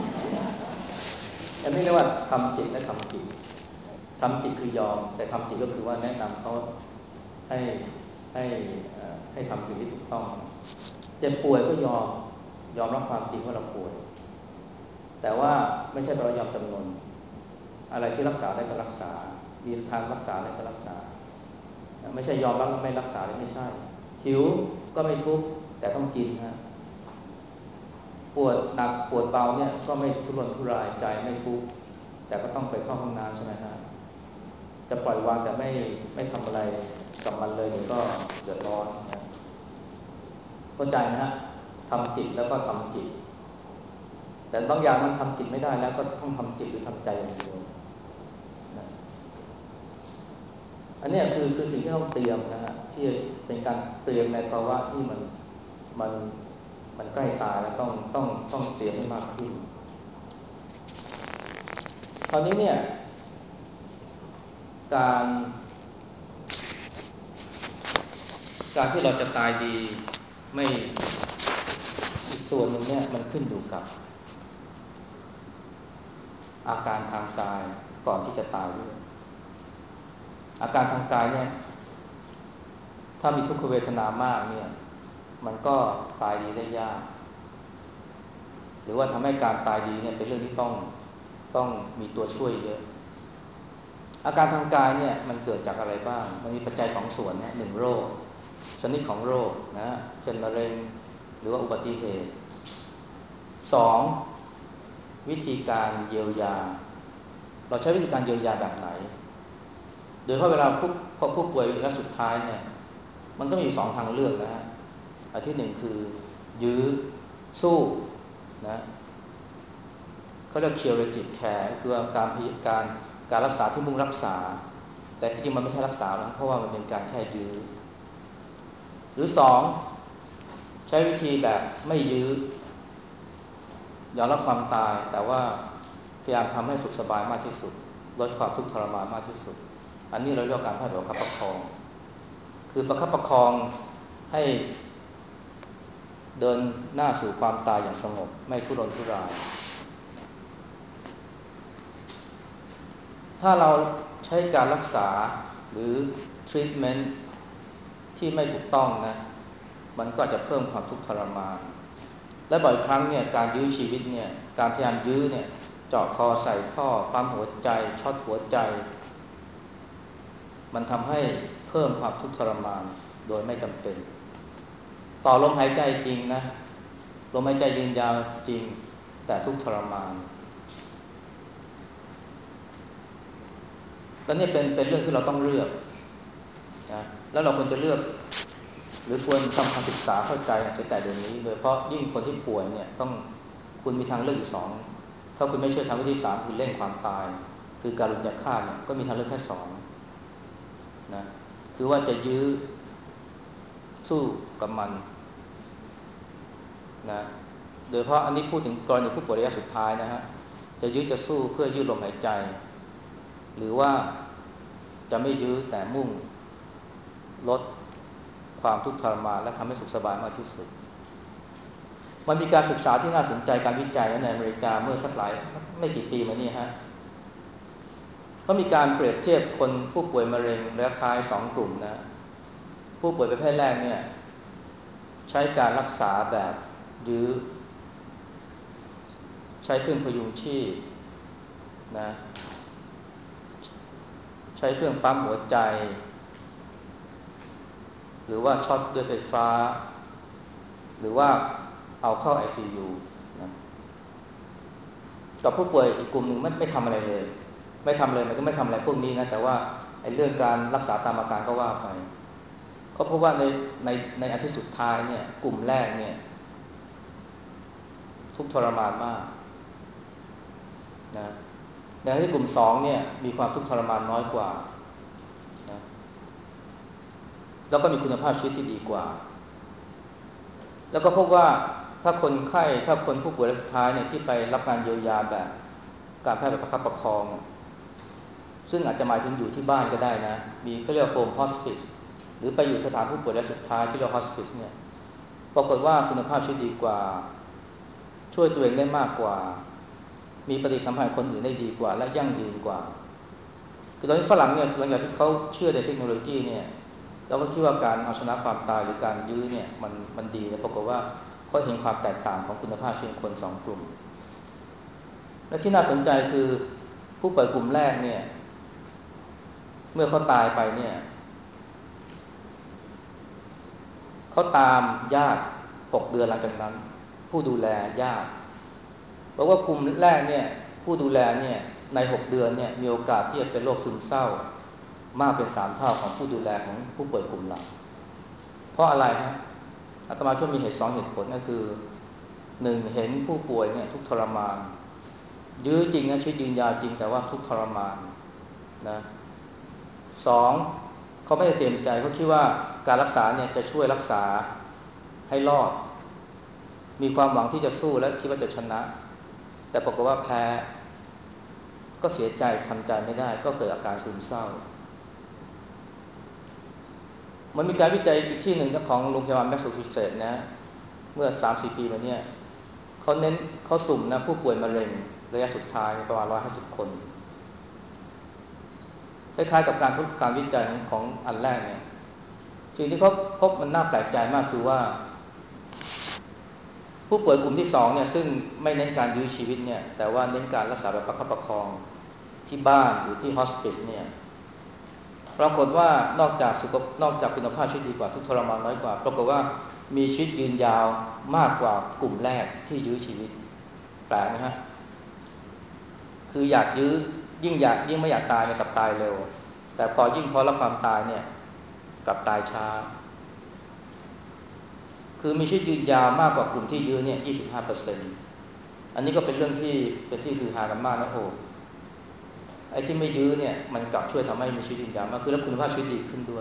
อันนี้เรียกว่าทำจิตและทำจิตคือยอมแต่ทำจิตก็คือว่าแนะนำเขาให้ให้ทำสิ่งที่ถูกต้องเจ็บป่วยก็ยอมรับความจริงว่าเราป่วยแต่ว่าไม่ใช่เรายอมจำนนอะไรที่รักษาได้ก็รักษามีทางรักษาได้ก็รักษาไม่ใช่ยอมรับแล้วไม่รักษาไม่ใช่หิวก็ไม่ทุกข์แต่ต้องกินนะปวดหนักปวดเบาเนี่ยก็ไม่ทุรนทุรายใจไม่ทุกข์แต่ก็ต้องไปเข้าห้องน้ำใช่ไหมฮะจะปล่อยวางแต่ไม่ทำอะไรกับมันเลยมันก็เดือดร้อนนะเข้าใจนะฮะทำจิตแล้วก็ทำจิตแต่บางอย่างมันทำจิตไม่ได้แล้วก็ต้องทำจิตหรือทำใจอย่างเดียวนะอันนี้คือสิ่งที่ต้องเตรียมนะฮะที่เป็นการเตรียมในภาวะที่มันมันใกล้ตายแล้วต้องเตรียมให้มากขึ้นคราวนี้เนี่ยการการที่เราจะตายดีไม่อีกส่วนหนึ่งเนี่ยมันขึ้นอยู่กับอาการทางกายก่อนที่จะตายด้วยอาการทางกายเนี่ยถ้ามีทุกขเวทนามากเนี่ยมันก็ตายดีได้ยากหรือว่าทำให้การตายดีเนี่ยเป็นเรื่องที่ต้องมีตัวช่วยเยอะอาการทางกายเนี่ยมันเกิดจากอะไรบ้างมันมีปัจจัย2ส่วนเนี่ย1โรคชนิดของโรคนะเช่นมะเร็งหรือว่าอุบัติเหตุ2วิธีการเยียวยาเราใช้วิธีการเยียวยาแบบไหนโดยเฉพาะเวลาพอผู้ป่วยระยะสุดท้ายเนี่ยมันก็มี2ทางเลือกนะฮะอันที่1คือยื้อสู้นะเขาเรียก curative care คือการรักษาที่มุ่งรักษาแต่จริงๆมันไม่ใช่รักษานะเพราะว่ามันเป็นการแค่ยื้อหรือ2ใช้วิธีแบบไม่ยื้อยอมรับความตายแต่ว่าพยายามทำให้สุขสบายมากที่สุดลดความทุกข์ทรมานมากที่สุดอันนี้เราเรียกการแพทย์แบบประคับประคองคือประคับประคองให้เดินหน้าสู่ความตายอย่างสงบไม่ทุรนทุรายถ้าเราใช้การรักษาหรือ treatment ที่ไม่ถูกต้องนะมันก็จะเพิ่มความทุกข์ทรมานและบ่อยครั้งเนี่ยการยื้อชีวิตเนี่ยการพยายามยื้อเนี่ยเจาะคอใส่ท่อปั๊มหัวใจช็อตหัวใจมันทำให้เพิ่มความทุกข์ทรมานโดยไม่จำเป็นต่อลมหายใจจริงนะลมหายใจยืนยาวจริงแต่ทุกข์ทรมานก็นี่เป็นเรื่องที่เราต้องเลือกนะแล้วเราควรจะเลือกหรือควรทำการศึกษาเข้าใจเสียแต่เดี๋ยวนี้โดยเฉพาะยิ่งคนที่ป่วยเนี่ยต้องคุณมีทางเลือกอีก2ถ้าคุณไม่เชื่อทางวิธี3คือเร่งความตายคือการลุกจากฆ่าเนี่ยก็มีทางเลือกแค่2นะคือว่าจะยื้อสู้กับมันนะโดยเฉพาะอันนี้พูดถึงกรณีผู้ป่วยระยะสุดท้ายนะฮะจะยื้อจะสู้เพื่อยืดลมหายใจหรือว่าจะไม่ยื้อแต่มุ่งลดความทุกข์ทรมานและทำให้สุขสบายมากที่สุดมันมีการศึกษาที่น่าสนใจการวิจัยในอเมริกาเมื่อสักหลายไม่กี่ปีมานี้ฮะเขามีการเปรียบเทียบคนผู้ป่วยมะเร็งระยะท้าย2กลุ่มนะผู้ป่วยประเภทแรกเนี่ยใช้การรักษาแบบยื้อใช้เครื่องพยุงชีพนะใช้เครื่องปั๊มหัวใจหรือว่าช็อตด้วยไฟฟ้าหรือว่าเอาเข้า ICU นะกับผู้ป่วยอีกกลุ่มหนึ่งไม่ทำอะไรเลยไม่ทำเลยมันก็ไม่ทำอะไรพวกนี้นะแต่ว่าไอ้เรื่องการรักษาตามอาการก็ว่าไปเขาพบว่าในอาทิตย์สุดท้ายเนี่ยกลุ่มแรกเนี่ยทุกข์ทรมานมากนะในขณะที่กลุ่ม2เนี่ยมีความทุกข์ทรมานน้อยกว่านะแล้วก็มีคุณภาพชีวิตที่ดีกว่าแล้วก็พบว่าถ้าคนไข้ถ้าคนผู้ป่วยรายสุดท้ายเนี่ยที่ไปรับการเยียวยาแบบการแพทย์แบบประคับประคองซึ่งอาจจะหมายถึงอยู่ที่บ้านก็ได้นะมีเขาเรียกว่าโฮมฮอสปิสหรือไปอยู่สถานผู้ป่วยรายสุดท้ายที่เรียกฮอสปิสเนี่ยปรากฏว่าคุณภาพชีวิตดีกว่าช่วยตัวเองได้มากกว่ามีปฏิสัมพันธ์คนอื่นได้ดีกว่าและยั่งยืนกว่าคือตอนนี้ฝรั่งเนี่ยหลังจากที่เขาเชื่อในเทคโนโลยีเนี่ยเราก็คิดว่าการเอาชนะความตายหรือการยื้อเนี่ยมันดีนะปรากฏว่าเขาเห็นความแตกต่างของคุณภาพชีวิตคนสองกลุ่มและที่น่าสนใจคือผู้ป่วยกลุ่มแรกเนี่ยเมื่อเขาตายไปเนี่ยเขาตามญาติ6 เดือนหลังจากนั้นผู้ดูแลญาติบอกว่ากลุ่มแรกเนี่ยผู้ดูแลเนี่ยใน6 เดือนเนี่ยมีโอกาสที่จะเป็นโรคซึมเศร้ามากเป็น3 เท่าของผู้ดูแลของผู้ป่วยกลุ่มหลังเพราะอะไรฮะอาตมาคิดว่ามีเหตุผลก็คือ1เห็นผู้ป่วยเนี่ยทุกข์ทรมานยื้อจริงนะชีวิตยืนยาวจริงแต่ว่าทุกข์ทรมานนะ2เขาไม่ได้เตรียมใจเขาคิดว่าการรักษาเนี่ยจะช่วยรักษาให้รอดมีความหวังที่จะสู้และคิดว่าจะชนะแต่ปรากฏว่าแพ้ก็เสียใจทำใจไม่ได้ก็เกิดอาการซึมเศร้ามันมีการวิจัยอีกที่หนึ่งของโรงพยาบาลแมสซาชูเซตส์นะเมื่อ 3-4 ปีมาเนี่ยเขาสุ่มนะผู้ป่วยมะเร็งระยะสุดท้ายประมาณ150 คนคล้ายๆกับการวิจัยของอันแรกเนี่ยสิ่งที่เขาพบมันน่าแปลกใจมากคือว่าผู้ป่วยกลุ่มที่2เนี่ยซึ่งไม่เน้นการยื้อชีวิตเนี่ยแต่ว่าเน้นการรักษาแบบประคับประคองที่บ้านหรือที่ฮอสปิสเนี่ยปรากฏว่านอกจากคุณภาพชีวิตดีกว่าทุกทรมานน้อยกว่าปรากฏว่ามีชีวิตยืนยาวมากกว่ากลุ่มแรกที่ยื้อชีวิตแปลกไหมฮะคืออยากยื้อยิ่งไม่อยากตายเนี่ยกลับตายเร็วแต่พอยิ่งพอรับความตายเนี่ยกลับตายช้าคือมีชีวิตยืนยาวมากกว่ากลุ่มที่ยื้อเนี่ย 25% อันนี้ก็เป็นเรื่องที่ฮือฮากันมากนะโอ้ไอ้ที่ไม่ยื้อเนี่ยมันกลับช่วยทำให้มีชีวิตยืนยาวมากคือแล้วคุณภาพชีวิตดีขึ้นด้วย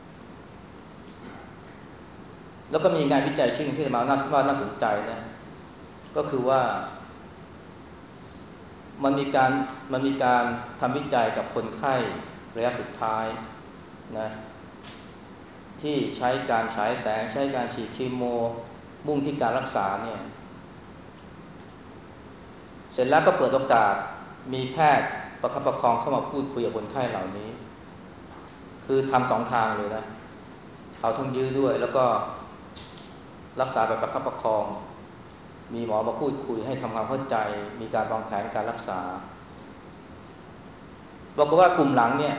แล้วก็มีงานวิจัยชิ้นที่มาน่าสนใจนะก็คือว่ามันมีการทำวิจัยกับคนไข้ระยะสุดท้ายนะที่ใช้การฉายแสงใช้การฉีดคีโมมุ่งที่การรักษาเนี่ยเสร็จแล้วก็เปิดโอกาสมีแพทย์ประคับประคองเข้ามาพูดคุยกับคนไข้เหล่านี้คือทำ2 ทางเลยนะเอาทั้งยื้อด้วยแล้วก็รักษาแบบประคับประคองมีหมอมาพูดคุยให้ทำความเข้าใจมีการวางแผนการรักษาบอกว่ากลุ่มหลังเนี่ย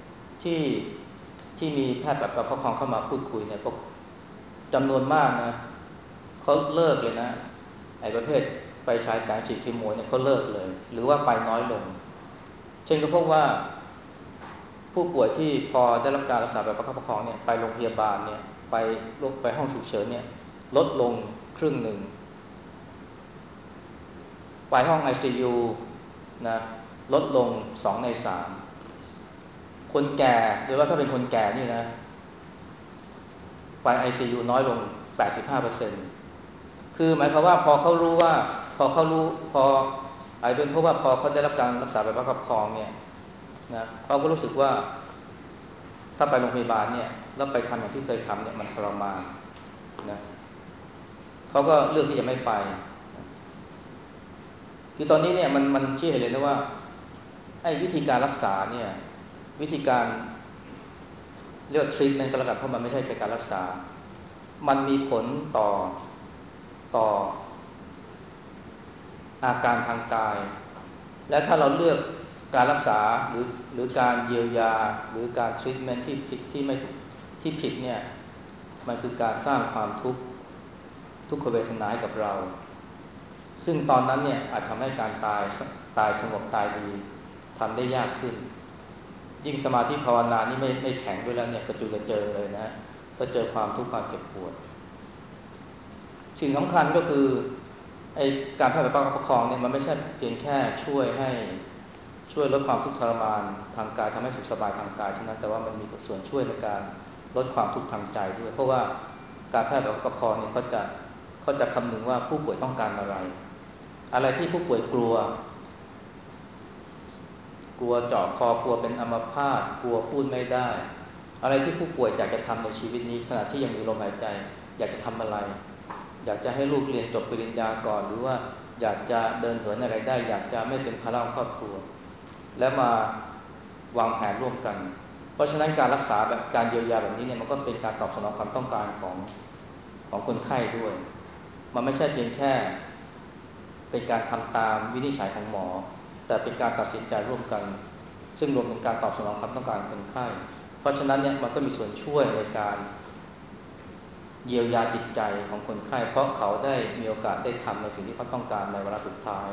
ที่มีแพทย์แบบประคับประคองเข้ามาพูดคุยเนี่ยจำนวนมากนะเขาเลิกเลยนะไอ้ประเภทไปฉายแสงฉีดคีโมเนี่ยเขาเลิกเลยหรือว่าไปน้อยลงเช่นก็พบว่าผู้ป่วยที่พอได้รับการรักษาแบบประคับประคองเนี่ยไปโรงพยาบาลเนี่ยไปห้องฉุกเฉินเนี่ยลดลงครึ่งหนึ่งไปห้อง ICU นะลดลง2 ใน 3คนแก่โดยว่าถ้าเป็นคนแก่นี่นะไป ICU น้อยลง 85% คือหมายความว่าพอเขารู้ว่าพอไอ้เป็นเพราะว่าพอเขาได้รับการรักษาแบบประคับประคองเนี่ยนะเขาก็รู้สึกว่าถ้าไปโรงพยาบาลเนี่ยแล้วไปทำอย่างที่เคยทำเนี่ยมันทรมานนะเขาก็เลือกที่จะไม่ไปคือตอนนี้เนี่ยมันชี้ให้เห็นเลยว่าไอ้วิธีการรักษาเนี่ยวิธีการเรียกทรีทเมนต์ก็แล้วกันเพราะมันไม่ใช่เป็นการรักษามันมีผลต่ออาการทางกายและถ้าเราเลือกการรักษาหรือการเยียวยาหรือการทรีทเมนต์ที่ผิดที่ผิดเนี่ยมันคือการสร้างความทุกขเวทนาให้กับเราซึ่งตอนนั้นเนี่ยอาจทำให้การตายสงบตายดีทำได้ยากขึ้นยิ่งสมาธิภาวนานี่ไม่แข็งด้วยแล้วเนี่ยกระจุยกระเจิงเลยนะก็เจอความทุกข์ความเจ็บปวดสิ่งสำคัญก็คือไอ้การแพทย์แบบประคองเนี่ยมันไม่ใช่เพียงแค่ช่วยลดความทุกข์ทรมานทางกายทำให้สุขสบายทางกายเท่านั้นแต่ว่ามันมีส่วนช่วยในการลดความทุกข์ทางใจด้วยเพราะว่าการแพทย์แบบประคองเนี่ยเขาจะคำนึงว่าผู้ป่วยต้องการอะไรที่ผู้ป่วยกลัวเจาะคอกลัวเป็นอัมพาตกลัวพูดไม่ได้อะไรที่ผู้ป่วยอยากจะทำในชีวิตนี้ขณะที่ยังมีลมหายใจอยากจะทำอะไรอยากจะให้ลูกเรียนจบปริญญาก่อนหรือว่าอยากจะเดินเหินอะไรได้อยากจะไม่เป็นภาระของครอบครัวและมาวางแผนร่วมกันปราะฉะนั้นการรักษาแบบการเยียวยาแบบนี้เนี่ยมันก็เป็นการตอบสนองความต้องการของคนไข้ด้วยมันไม่ใช่เพียงแค่เป็นการทำตามวินิจฉัยของหมอแต่เป็นการตัดสินใจร่วมกันซึ่งรวมถึงการตอบสนองความต้องการของคนไข้เพราะฉะนั้นเนี่ยมันก็มีส่วนช่วยในการเยียวยาจิตใจของคนไข้เพราะเขาได้มีโอกาสได้ทำในสิ่งที่เขาต้องการในเวลาสุดท้าย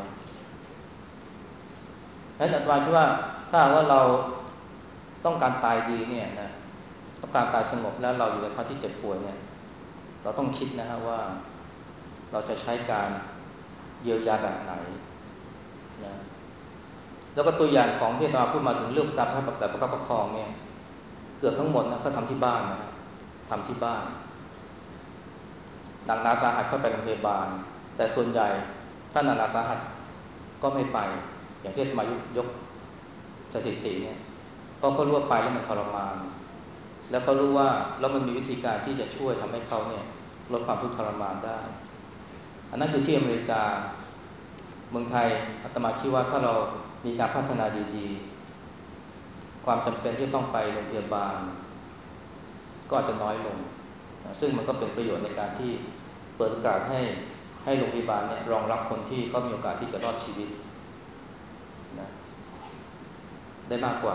และอาจารย์คิดว่าถ้าว่าเราต้องการตายดีเนี่ยนะต้องการตายสงบแล้วเราอยู่ในภาวะที่เจ็บป่วยเนี่ยเราต้องคิดนะฮะว่าเราจะใช้การเยียวยาแบบไหนนะแล้วก็ตัวอย่างของที่อาจารย์พูดมาถึงเรื่องการแพทย์แบบประคับประคองเนี่ยเกือบทั้งหมดนะก็ทำที่บ้านนะทำที่บ้านหนักหนาสาหัสเข้าไปโรงพยาบาลแต่ส่วนใหญ่ถ้าหนักหนาสาหัสก็ไม่ไปอย่างที่มายกสถิติเนี่ยเพราะเขารู้ว่าไปแล้วมันทรมานแล้วเขารู้ว่าแล้วมันมีวิธีการที่จะช่วยทำให้เขาเนี่ยลดความทุกข์ทรมานได้อันนั้นคือที่อเมริกาเมืองไทยอาตมาคิดว่าถ้าเรามีการพัฒนาดีๆความจำเป็นที่ต้องไปโรงพยาบาลก็อาจจะน้อยลงซึ่งมันก็เป็นประโยชน์ในการที่เปิดโอกาสให้โรงพยาบาลเนี่ยรองรับคนที่เขามีโอกาสที่จะรอดชีวิตนะได้มากกว่า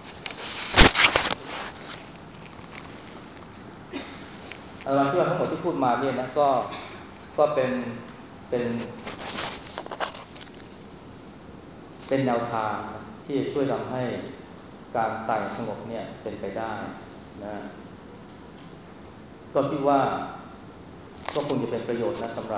เราคิดว่าทั้งหมดที่พูดมาเนี่ยนะก็เป็นเป็นแนวทางที่จะช่วยทำให้การตายสงบเนี่ยเป็นไปได้นะก็คิดว่าก็คงจะเป็นประโยชน์นะสำหรับ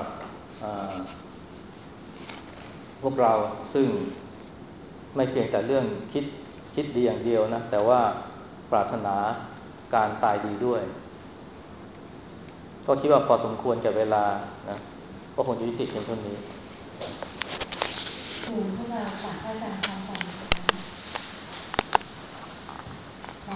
พวกเราซึ่งไม่เพียงแต่เรื่องคิดดีอย่างเดียวนะแต่ว่าปรารถนาการตายดีด้วยก็คิดว่าพอสมควรกับเวลานะก็คงจะยุติเพียงเท่านี้เข้ามาฝากอาจารย์